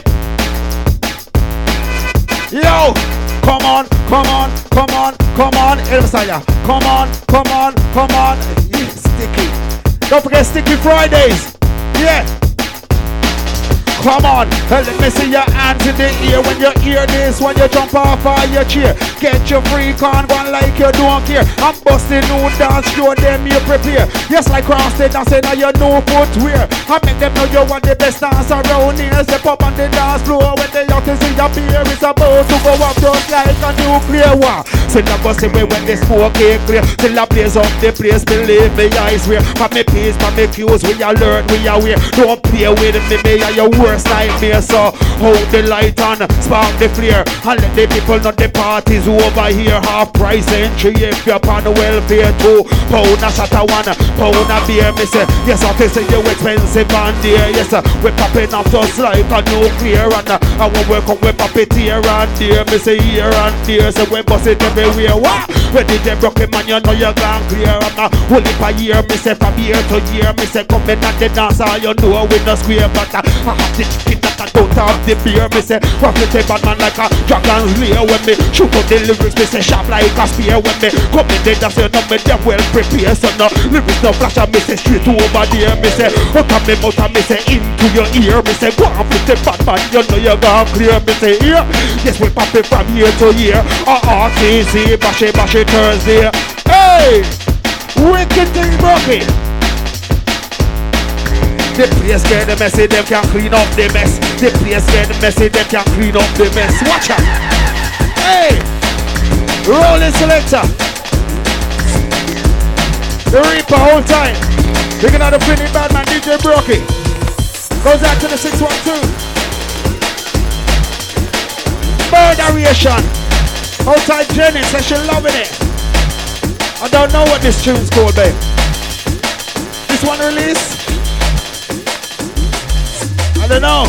Yo! Come on, come on, come on, come on, El Messiah. Come on, come on, come on. Yeah, Sticky. Don't forget Sticky Fridays. Yeah. Come on, let me see your hands in the ear when you hear this, when you jump off of your chair. Get your freak on, one like you don't care. I'm busting new dance, show them you prepare. Yes, like cross the dance, now you know footwear. I make them know you want the best dance around here. Step up on the dance floor when the yacht is in your beer. It's about to go up just like a nuclear war. Send a bus away when the smoke is clear. Till I blaze up the place, believe me, I swear. For me peace, for me cues, we alert, we aware. Don't play with me, me and your worst worst nightmare. So hold the light on, spark the flare, and let the people know the party's over here. Half price entry if you're on the welfare. 2 pound a shot of 1 pound a beer. Me say yes, I say you expensive and dear. Yes, we're popping off just like a nuclear, and when we come we pop it here and there. Me say here and there, so we bust it everywhere. What? When DJ broke it, man, you know you're gone clear. I'm not holding for year. Me say from year to year. Me say come in and the dance, you know we no square, but I have the chicken that I don't have the beer. Me say rock the bad man like a dragon's lair. When me shoot up the lyrics, me say sharp like a spear. When me come in the dance, you know me them well prepared. So no lyrics no flash, and me say straight over there. Me say out of me mouth, and me say into your ear. Me say go on with the bad man, you know you're gone clear. Me say here, yes we pop it from year to year. RTC, bashy Thursday. Hey, wicked thing broken. The place get the messy, them can clean up the mess. The place get the messy, them can clean up the mess. Watch out. Hey, rolling selector. The Reaper whole time. Looking at the pretty bad man DJ Brokey. Goes out to the 612. Murderation. Outside Jenny says she loving it. I don't know what this tune's called, babe. This one release? I don't know.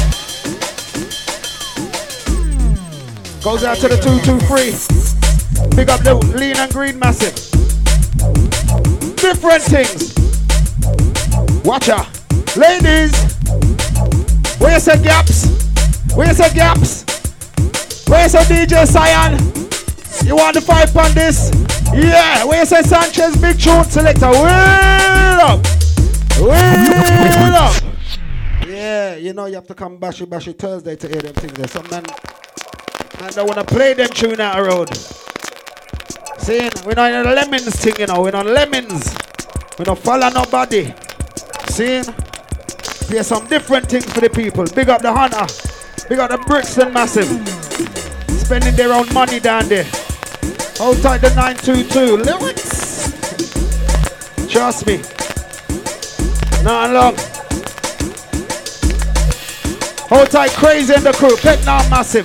Goes out to the 223. Big up the lean and green massive. Different things. Watch out. Ladies. Where you say gaps? Where you say gaps? Where you say DJ Cyan? You want the 5 on this? Yeah. Where you say Sanchez big tune selector? Wheel up. Wheel up. Yeah, you know you have to come bashy Thursday to hear them things. There's some man and I wanna play them tune out the road. See, we're not in the lemons thing, you know, we're not lemons. We don't follow nobody. See? Play some different things for the people. Big up the Hunter. Big up the Brixton Massive. Spending their own money down there. Hold tight the 922. Lyrics. Trust me. Not long. Hold tight Crazy in the crew. Pet now Massive.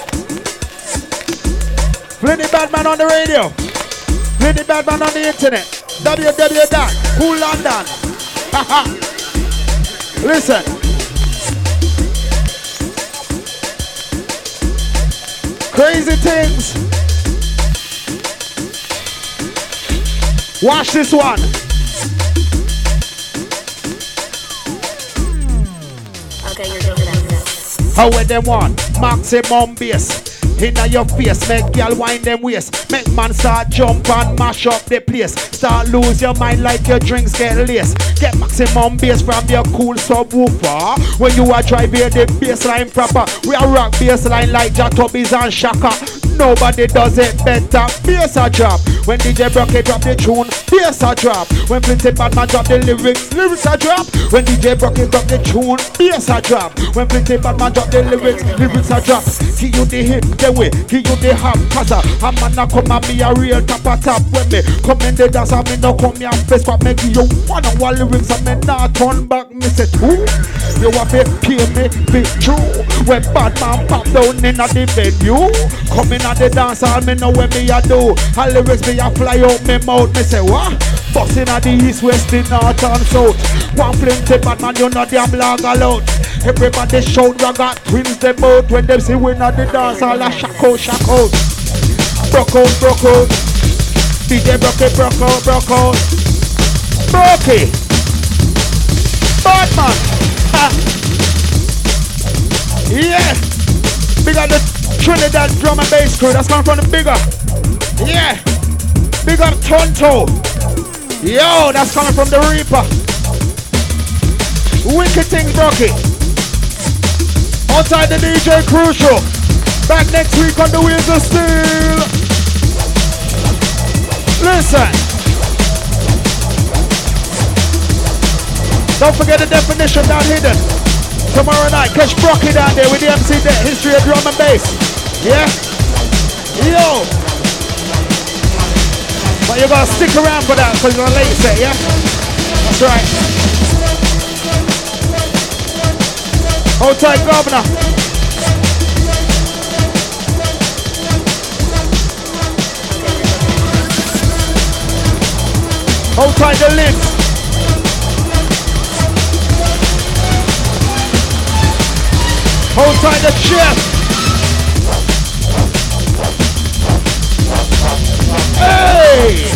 Plenty bad man on the radio. Plenty bad man on the internet. www.coolondon. Listen. Crazy things. Watch this one. Okay, you're doing that. How when them want maximum bass inna your face, make y'all wind them waist, make man start jump and mash up the place, start lose your mind like your drinks get laced. Get maximum bass from your cool subwoofer. When you are drive here the bassline proper, we are rock bassline like Jatobis and Shaka. Nobody does it better. Bass a drop. When DJ Brokey drop the tune, bass a drop. When Plenty Badman drop the lyrics a drop. When DJ Brokey drop the tune, bass a drop. When Plenty Badman drop the lyrics a drop. Give you the hit, the way, give you the hot passa. A man a come and me a real top. When me come in the dance, I me no come here and face what make you one lyrics and me not turn back. Me say two, you have to pay me big true. When Badman pop down in a the venue, coming at the dance, all me know what me a do. All lyrics me a fly out me mouth. Me say what? Bustin' at the east, west, the north and south. One Plenty Badman, you know damn lag out. Everybody shout, Raga twins them out. When them see we at the dance, all a shock out. Broke out. DJ Brokey, broke out. Brokey. Badman. Ha. Yeah. Big up the Trinidad drum and bass crew. That's coming from the bigger. Yeah. Big up Tonto. Yo, that's coming from the Reaper. Wicked thing, Brokey. Outside the DJ Crucial. Back next week on the Wheels of Steel. Listen. Don't forget the definition down hidden. Tomorrow night, catch Brokey down there with the MC there. History of drum and bass. Yeah? Yo. But you gotta stick around for that because you're late set, yeah? That's right. Hold tight, governor. Hold tight the lips. Hold tight the chest. Hey!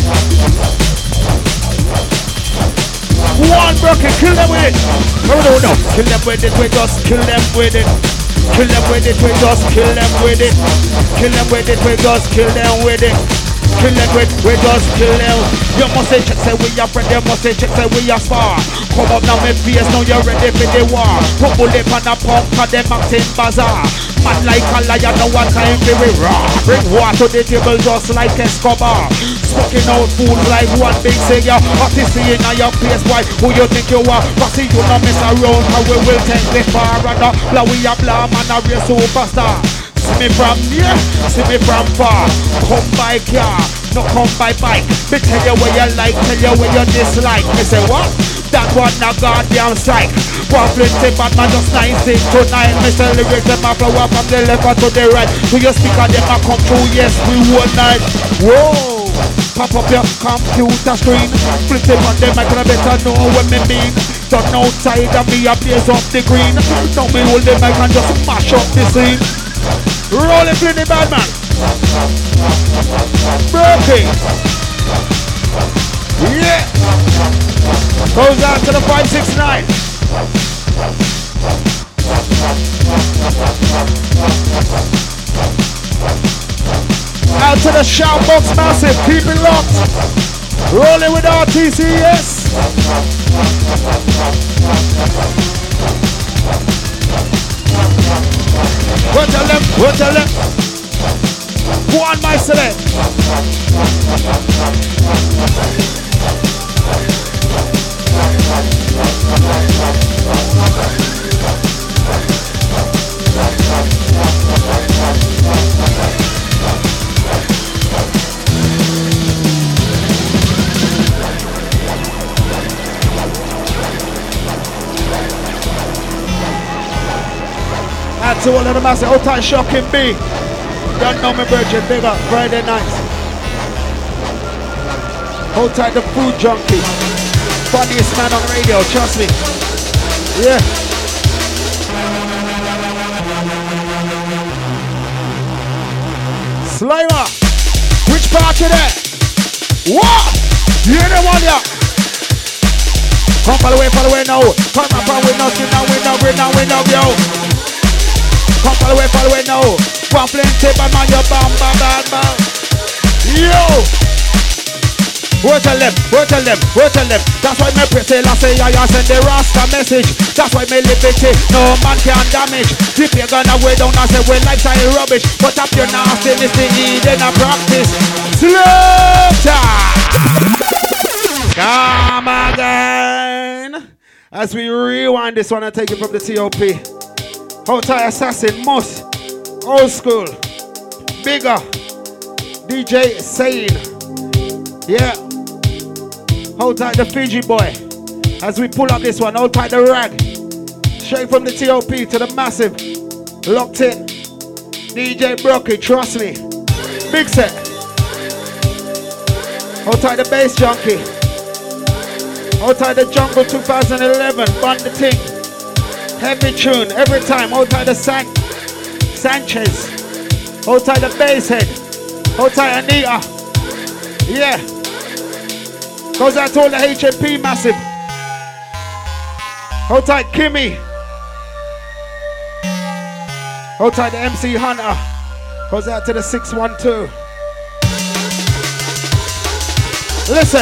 One broken, kill them with it. No. Kill them with it, we just kill them with it. Kill them with it, we just kill them with it. Kill them with it, we just kill them with it. Kill them with, we just kill them. You must say check, say we are friend, you must say check, say we are spar. Come up now, my face, now you're ready for the war. Put bullet on a pump, cause them acting bazaar. Man like a lion, no one time for we raw. Bring water to the table just like Escobar. Smoking out fools like one big cigar. Artist in your face, why? Who you think you are? But see you no mess around, how we will take this far. And blah we a blah man a real superstar. See me from near, see me from far. Come by car, no come by bike. Me tell you what you like, tell you what you dislike. Me say what? That one a goddamn strike. One plenty bad man just 96 to 9. Me say lyrics them a flow up from the left to the right. To your speaker them a come through, yes we one night. Whoa! Pop up your computer screen. Flip them on them, I can better know what me mean. Done outside of me a blaze up the green. Now me hold them, I can just mash up the scene. Roll it in the bad man. Broken. Yeah. Goes out to the 569. Out to the shout box massive. Keep it locked. Rolling with RTCS. We'll tell them. Go on, my select. Out to all of the massive, hold tight, shocking B. Don't know me, Virgin, big up, Friday nights. Hold tight, the food junkie. Funniest man on radio, trust me. Yeah. Slimer, which part of that? What? You hear the one, yeah? Come follow away now. Come up with nothing now, we know, yo. Come follow away now. One plenty, but man, you bam. Yo! Word tell them. That's why me pray say, I send the Rasta message. That's why me liberty, no man can damage. If you're gonna way down and say, well, lifestyle rubbish. But up your nastiness, the Eden a practice. Slaughter! Come again. As we rewind this one and take it from the TOP. Hold tight, assassin, Moss, old school, bigger, DJ Sane, yeah. Hold tight the Fiji boy. As we pull up this one, hold tight the rag. Straight from the TOP to the massive, locked in. DJ Brocky, trust me. Big set. Hold tight the bass junkie. Hold tight the Jungle 2011, bun the thing. Heavy tune every time. Hold tight the Sanchez. Hold tight the bass head. Hold tight Anita. Yeah. Goes out to all the HMP massive. Hold tight Kimmy. Hold tight the MC Hunter. Goes out to the 612. Listen.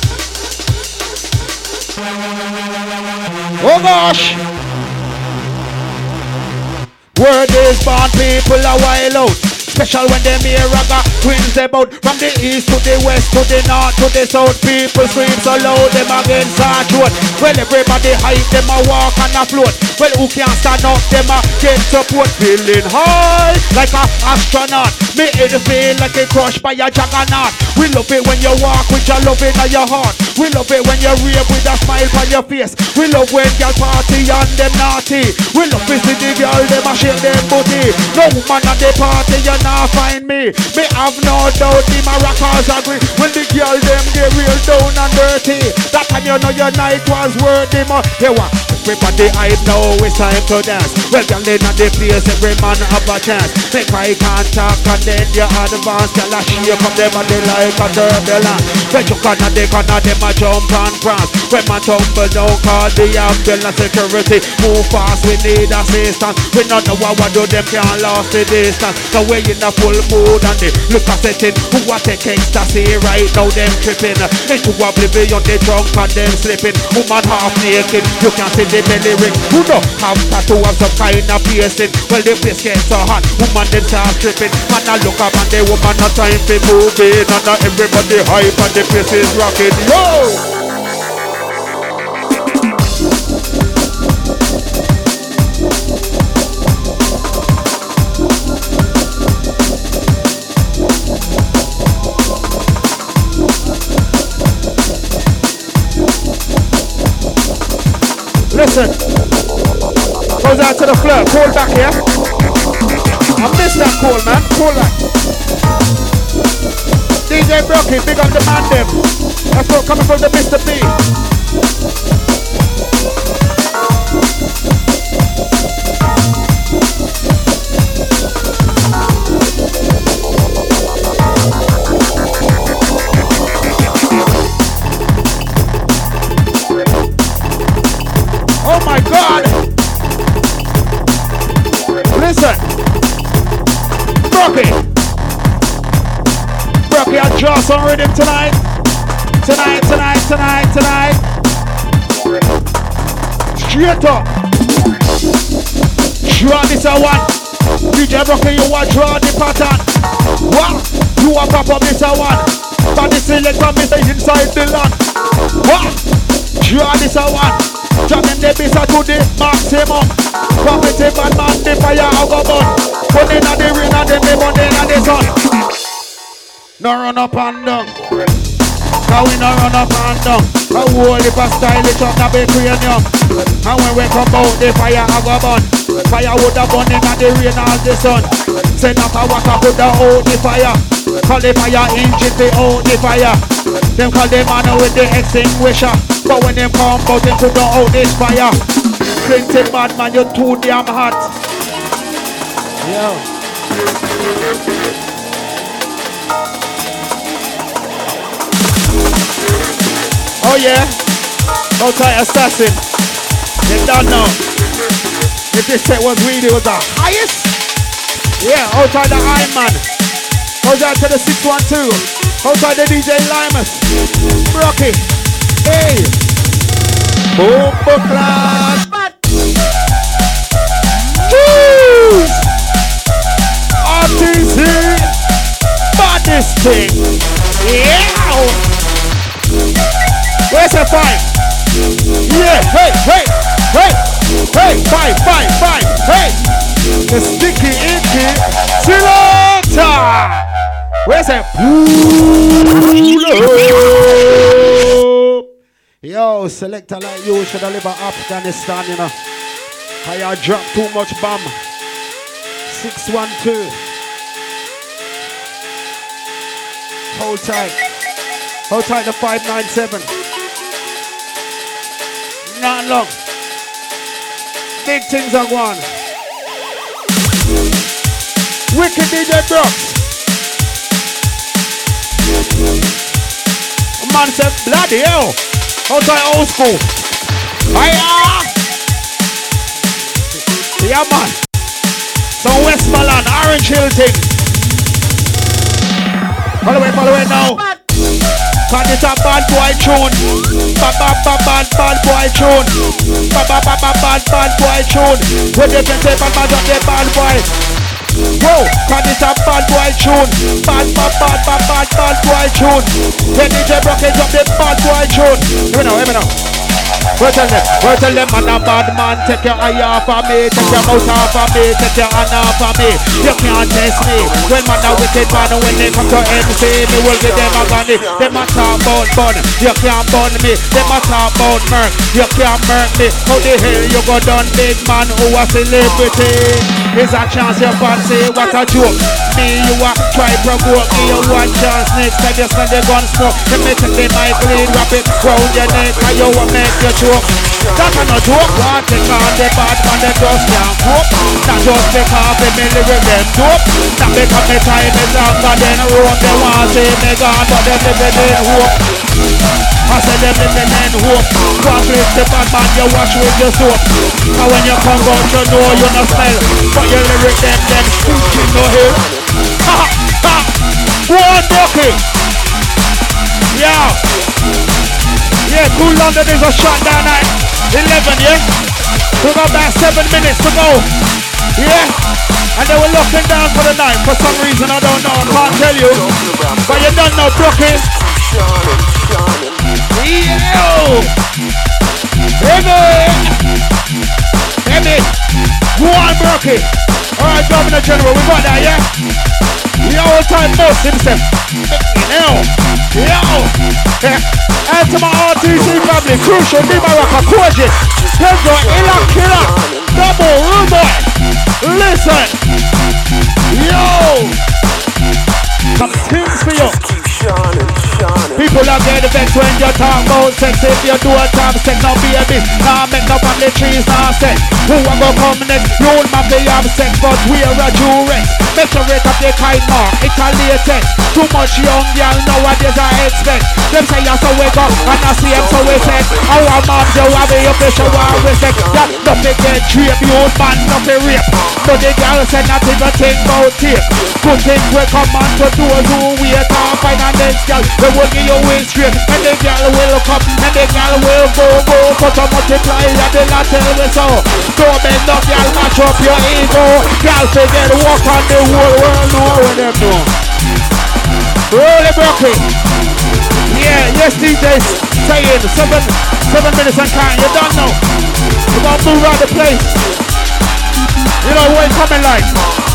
Oh gosh. Word is born, people a while out. Special when them hear ragga. Twins them out from the east to the west to the north to the south. People scream so loud them against our throat. Well, everybody hype them a walk and a float. Well, who can't stand up them a get support. Feeling high like a astronaut. Me it feel like a crushed by a juggernaut. We love it when you walk with your love in your heart. We love it when you rave with a smile on your face. We love when girl party and them naughty. We love to see the girl them a shake them booty. No woman at the party you not find me. Me have no doubt the maracas agree. When the girl them get real down and dirty. That time you know your night was worthy more. Hey what? Everybody hype now, it's time to dance. Well, girl in the place, every man have a chance. Make eye contact and then you advance. Girl a shake up them body like a turbulence. When you corner the corner, them a jump and prance. When man tumble down, call the ambulance security. Move fast, we need assistance. We don't know what do, them can't last the distance. So we in a full mood and they look at setting. Who a take ecstasy right now, them tripping. Into oblivion, they drunk and them slipping. Woman half naked, you can see the belly ring. Who don't have tattoo of some kind of piercing. Well, the place gets so hot, woman then start tripping. Man I look up and the woman no time for moving. And now everybody hype and the place is rocking. Yo! Listen, goes out to the floor, pull back here. I missed that call, man, pull back. DJ Brocky, big up the man them. That's what coming from the Mr. B. Oh my God! Listen, Brocky, I draw some rhythm tonight. Straight up. Draw this a one. DJ Brocky, you want draw the pattern. What? You want pop up this a one. But the selector me say inside the land. What? Draw this a one. Jamming the bass to the maximum. Competitive and man, the fire I go burn. Put in the rain and the me burn in the sun. No run up and down. Cause we no run up and down. A whole heap of stylish up the cranium. And when we come out, the fire I go burn. Fire would have burn in the rain and the sun. Send up a water put the out the fire. Call the fire engine to out the fire. Them call the man with the extinguisher. But when them come out, them put out this fire. Clinton bad man, you're too damn hot. Yo. Oh yeah, outside assassin. They don't know. If this set was really was the highest. Yeah, outside the Iron Man. Outside to the 612. Outside the DJ Limus. Brocky. Hey. Boom, class. Jeez. RTC. Baddest thing. Yeah. Where's the five? Yeah, hey, five, hey. The sticky inky selector. Where's the yo, selector like you should have lived in Afghanistan, you know. I dropped too much bomb. 612. Hold tight. Hold tight the 597. Not long. Big things are going. Wicked DJ Brooks. Man said, bloody hell. Hold tight old school. Hiya! Yeah man. Some Westmoreland, Orange Hill thing. Follow it now. Cause it's a bad boy tune. Bad boy tune. Bad boy tune. When they can say bad man on the bad boy. Whoa, cause this a bad boy tune. Bad boy tune. When DJ Brocky drop the bad boy tune. Hear me now. We'll tell them, man a bad man. Take your eye off of me, take your mouth off of me, take your hand off of me. You can't test me. When man a wicked man, when they come to MC, me will give them a gunny. Them a talk about bun, you can't bun me. Them a talk about murk, you can't murk me. How the hell you go done, big man who a celebrity? Here's a chance you fancy, what a joke. Me, you a try provoke me, you one chance. Next time you stand the gun smoke, you me take the mic lead, wrap it round your neck, and you will make your joke. That's not a joke. What they call the bad man, they just can't cope. Not just because they me live with them dope. Not because my time is longer than a rope. They want to see me gone, but they living in hope. I said them living in hope. Conflict the bad man, you wash with your soap. And when you come out, you know you no smell. But you lyric them speaking no hill. Ha ha. Go on, Brocky. Yeah. Yeah, Cool London is a shot down at 11, yeah? We got about 7 minutes to go. Yeah? And they were locking down for the night. For some reason, I don't know, I can't tell you. But you don't know, Brooklyn. Yo! Heavy! Go on, Brooklyn. Alright, Governor General, we got that, yeah? The all-time boss himself. Yo! And to my RTC family, Crucial, Nimaraka, Gorgeous, Pedro, Illa Killer, Double, Ruboy. Listen! Yo! Some things for you. People are getting vexed when you talk about sex. If you do a time sex, now baby, nah make no family trees, nah sex. Who a go come next? You and my baby have sex, but we are a Durex. Make sure rate up the kind more, it's a latex. Too much young girl nowadays I expect. Them say you're so wake up, and I see them so we sex. Our mom, you have your pressure, war with sex. That nothing get drape, you old man, nothing rape. But the girl said not even think about tape. Good things will come on to those who wait and find a next girl. They will give you way straight, and the girl will come, and the girl will go. Put a multiply, and the not tell me so. Don't bend up, girl, match up your ego. Girl, forget walk on the whole world, know what them do. Roll it, Brocky. Yeah, yes, DJ saying 7 minutes and count. You don't know. We're gonna move around the place. You know what it's coming like?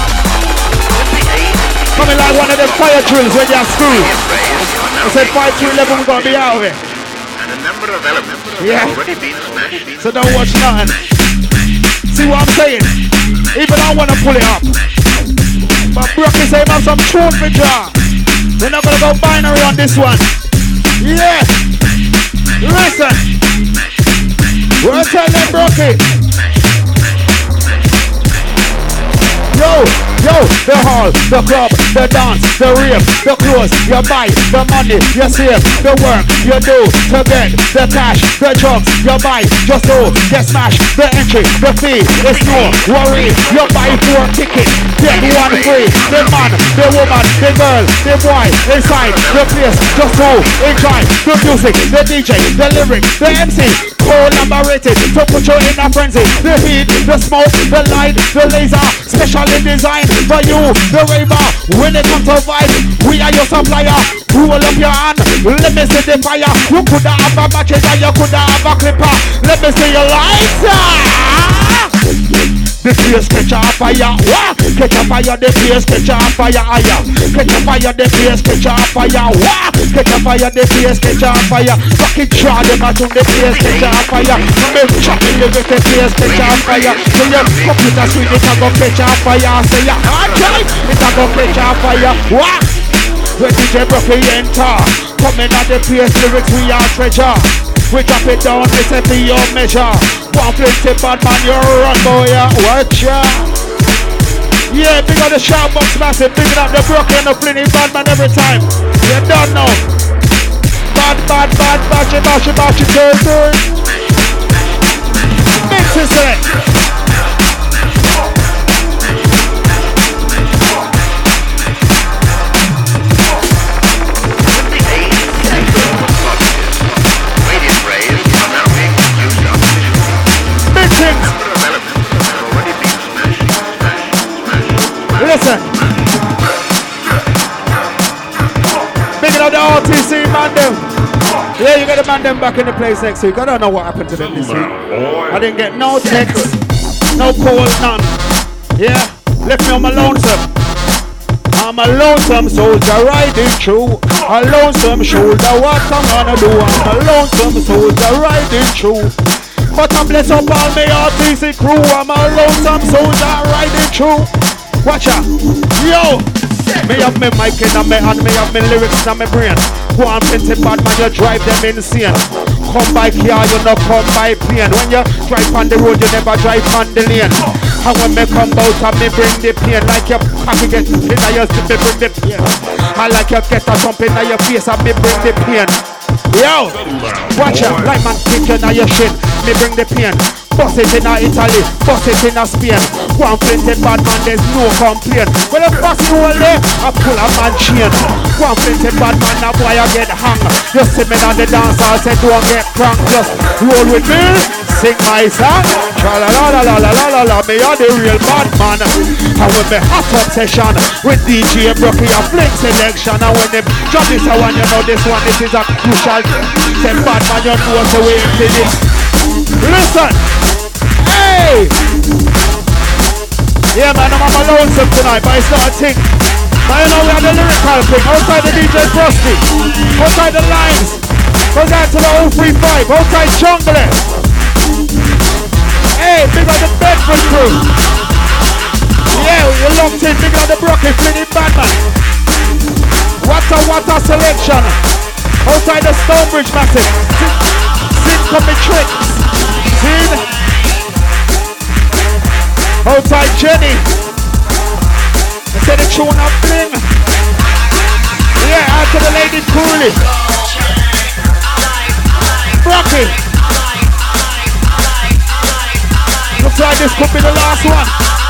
Coming like one of them fire drills when you're school. I said 5 to 11, we're gonna be out of it. And a number of elements Yeah. have already been smashed. So don't watch nothing. See what I'm saying? Even I wanna pull it up. But Brocky say have some tune for jar. We're not gonna go binary on this one. Yeah. Listen. We'll tell them Brocky. Yo, the hall, the club, the dance, the rave, the clothes, you buy, the money, you save, the work, you do, to get the cash, the drugs, you buy, just do, get smashed, the entry, the fee, it's no worry, you buy 4 tickets, get 1 free, the man, the woman, the girl, the boy, inside, the place, just do, enjoy, the music, the DJ, the lyrics, the MC, collaborated, to put you in a frenzy, the heat, the smoke, the light, the laser, specially designed for you, the raver. When it comes to vibe, we are your supplier. Roll up your hand, let me see the fire. You could have a matches and you could have a clipper. Let me see your lights. The place catch a fire. What? Catch a fire, the place catch a fire. Catch a fire, the place catch a fire. What? Catch a fire, the place catch a fire. Fucking try them out on the place catch a fire. Come chopping the place catch a fire. So your computer screen it a go catch a fire. Say ya, okay, it a go catch a fire. What? When DJ Brocky enter, coming at the place, lyrics we are treasure. We drop it down, it's a be your measure. One flip bad man, you're run boy, watch ya. Yeah, big on the shout box massive, big up the Brocky and the Flinny bad man every time. You don't know. Bad, bash it, turn. Mix it, select. Listen. Big up the RTC man them. Yeah, you got the man them back in the place next week. I don't know what happened to them this week. I didn't get no text, no call, none. Yeah, left me on my lonesome. I'm a lonesome soldier riding through. A lonesome shoulder, what I'm gonna do? I'm a lonesome soldier riding through. But I bless up all my RTC crew. I'm a lonesome soldier riding through. Watch out, yo. Me have me mic in my hand, me have me lyrics in my brain. Go on plenty bad man, you drive them insane. Come by car, you no come by plane. When you drive on the road, you never drive on the lane. And when me come out and me bring the pain, like your cocky get in your stick, me bring the pain. I like you get a jump in your face and me bring the pain. Yo, watch out, like man kick you in your shin, me bring the pain. Bust it in Italy, bust it in Spain. One flinted bad man, there's no complaint. When I bust you all there, I pull a man chain. One flinted bad man, that boy I get hung. You see me on the dance, I said don't get crank. Just roll with me, sing my song. Tra-la-la-la-la-la-la-la, me are the real bad man. And with me hot obsession, with DJ Brookie, a fling selection. And when them drop this one, you know this one, this is a crucial. Say bad man, you know what's the way it is. Listen! Hey! Yeah man, I'm lonesome tonight, but it's not a thing. Now you know we have the lyrical thing. Outside the DJ Frosty. Outside the lines. Goes out to the 035. Outside Jungle. Hey, big on the Bedford crew. Yeah, you're locked in. Big on the Brooklyn Flinny Batman. What a selection. Outside the Stonebridge Massive. Sin coming tricks. Sin. Outside Jenny. Instead of tune up bling. Yeah, out to the lady Cooley. Brocky. Looks like this could be the last one.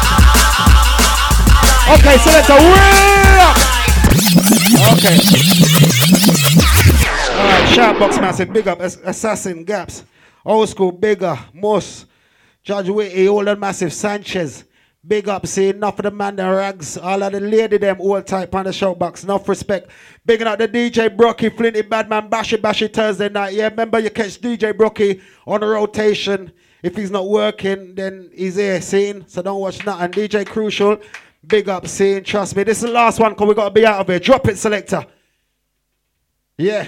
Okay, so let's okay. Alright, Shoutbox Massive, big up Assassin Gaps. Old School, bigger, Moss, Judge Whitty, Old and Massive, Sanchez. Big up, see, enough of the man, the rags, all of the lady, them, all type on the Shoutbox, enough respect. Bigging up the DJ Brookie, Flinty Badman, Bashy Thursday night. Yeah, remember you catch DJ Brookie on the rotation. If he's not working, then he's here, seeing, so don't watch nothing. DJ Crucial, big up, seeing, trust me. This is the last one, because we got to be out of here. Drop it, selector. Yeah.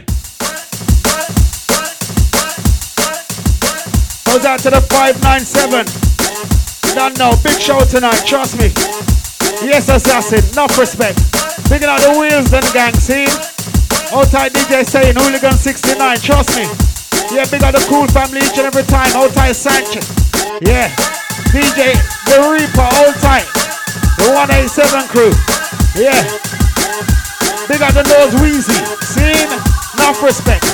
Goes out to the 597. Don't know, big show tonight, trust me. Yes, Assassin, enough respect. Picking out the wheels and the gang, see? Outside DJ saying, Hooligan 69, trust me. Yeah, big up the cool family each and every time. Outside Sanchez. Yeah. DJ The Reaper, outside. The 187 crew. Yeah. Big up the Nose Wheezy. See? Enough respect.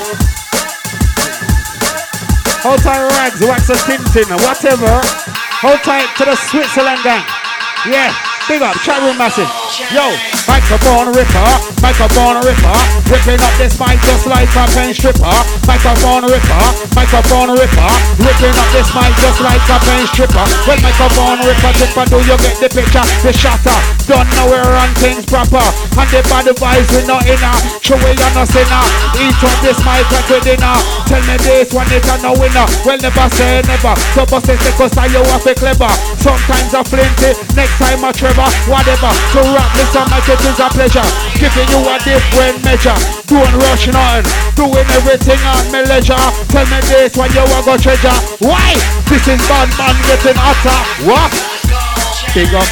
Hold tight Rags, Wax a Tintin, whatever. Hold tight to the Switzerland gang. Yeah, big up, chat room massive. Yo, microphone ripper, ripping up this mic just like a pen stripper. Microphone ripper, ripping up this mic just like a pen stripper. Well, microphone ripper, do you get the picture? The shatter, don't know where run things proper. And the bad advice we not in a, true way you're not sinner. Eat up this mic like a dinner. Tell me this one is a no winner. Well, never say never. So bust it because you are clever. Sometimes a flinty, next time a Trevor, whatever. So rap me some like it is a pleasure. Giving you a different measure. Don't rush nothing, doing everything on my leisure. Tell me this when you are go treasure. Why? This is bad man getting hotter. What? Big up.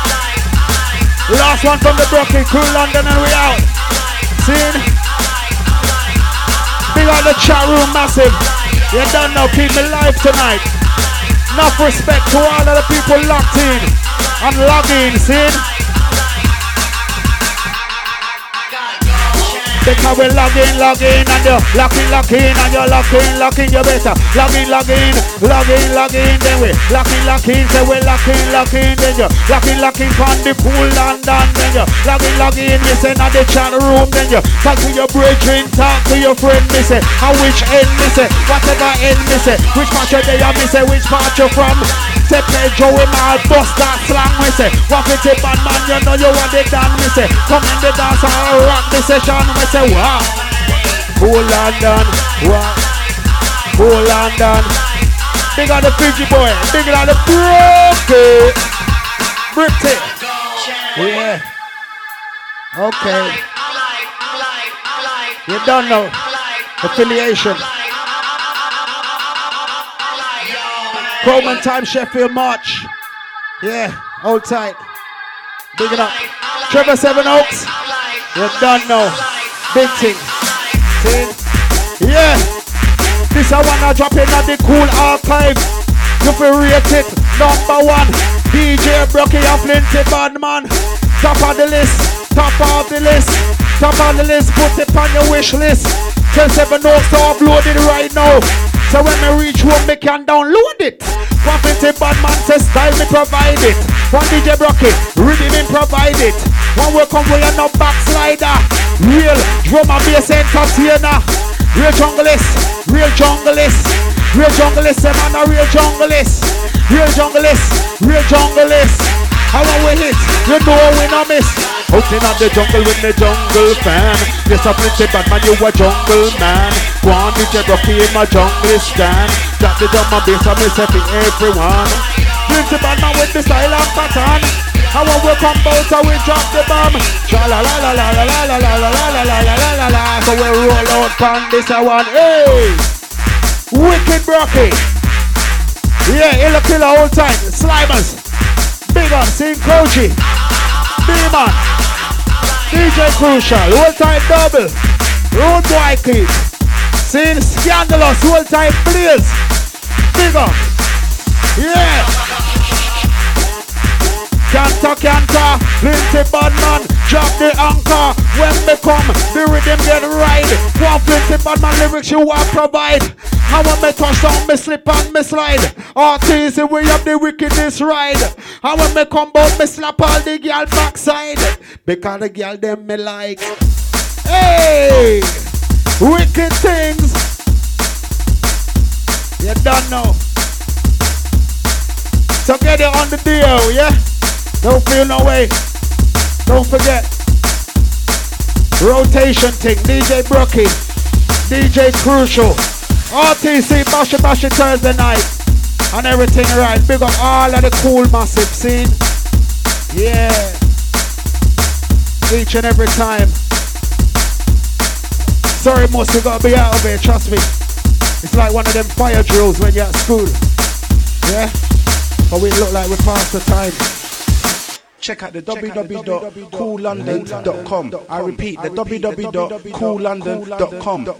Last one from the Brooklyn crew, London, and we out. See? Big up the chat room massive. You don't know, keep me live tonight. Enough respect to all of the people locked in and logging, see? Because we're logging, and you're locking, and you're locking, you better logging, then we're locking, so we're locking, then you're locking on the pool and then you're logging, you say not the chat room, then you talk to your brethren, talk to your friend, me say, and which end, me say, whatever end, me say, which part you there, me say, which part you from. Say play Joey Mal, bust that slang, we say. say, walk with the bad man, you know you want the dance, me say. Come in the dance and rock the session, me say, wow. Cool London, wow. Cool London. Big on the Fiji boy, big on the Brookie. Brookie. Yeah. Okay. You don't know. Affiliation. Coleman Time, Sheffield March. Yeah, hold tight. Big it up. Trevor Seven Oaks. You don't know. Big thing. See? Yeah. This I wanna drop in at the cool archive. You feel rate it. Number 1. DJ Brookie and Flinty Badman. Top of the list. Top of the list. Top of the list. Put it on your wish list. Tell Seven Oaks to upload it right now. So when me reach home, me can download it. One Flinty Badman says style me provide it. One DJ Brookie, rhythm me provide it. One will come with no backslider. Real drum and bass entertainer. Real junglist, real junglist. Real junglist, man a real junglist. Real junglist, real junglist. How we hit, you know we no miss. Out in the jungle with the jungle fan. Yes, a Flinty Badman, you a jungle man. Go on, DJ Brookie in my jungle stand. Drop the drum and bass and me stepping everyone. Flinty Badman with the style and pattern. How we come out and we drop the bomb. Cha la la la la la la la la la la la la la la. So we roll out from this one. Hey, Wicked Brookie. Yeah, he'll kill the whole time. Slimers. Big up, Sing Coachy, B-Man, DJ Crucial, whole time double, Road Boy Clip, Sing Scandalous, whole time Blaze, big up, yeah. Canta, Flinty Badman, drop the anchor. When they come, the rhythm get right. One Flinty Badman lyrics you want provide. How when me touch down, me slip and me slide. Artists, we have the wickedest ride. How when me come out, me slap all the girl backside. Because the girl them me like. Hey, wicked things. You don't know. So get it on the deal, yeah? Don't feel no way. Don't forget. Rotation thing. DJ Brookie. DJ Crucial. RTC Bash It Thursday night. And everything right. Big up all of the cool massive scene. Yeah. Each and every time. Sorry, most we gotta be out of here, trust me. It's like one of them fire drills when you're at school. Yeah? But we look like we passed the time. Check out the www.coollondon.com. I repeat, the www.coollondon.com.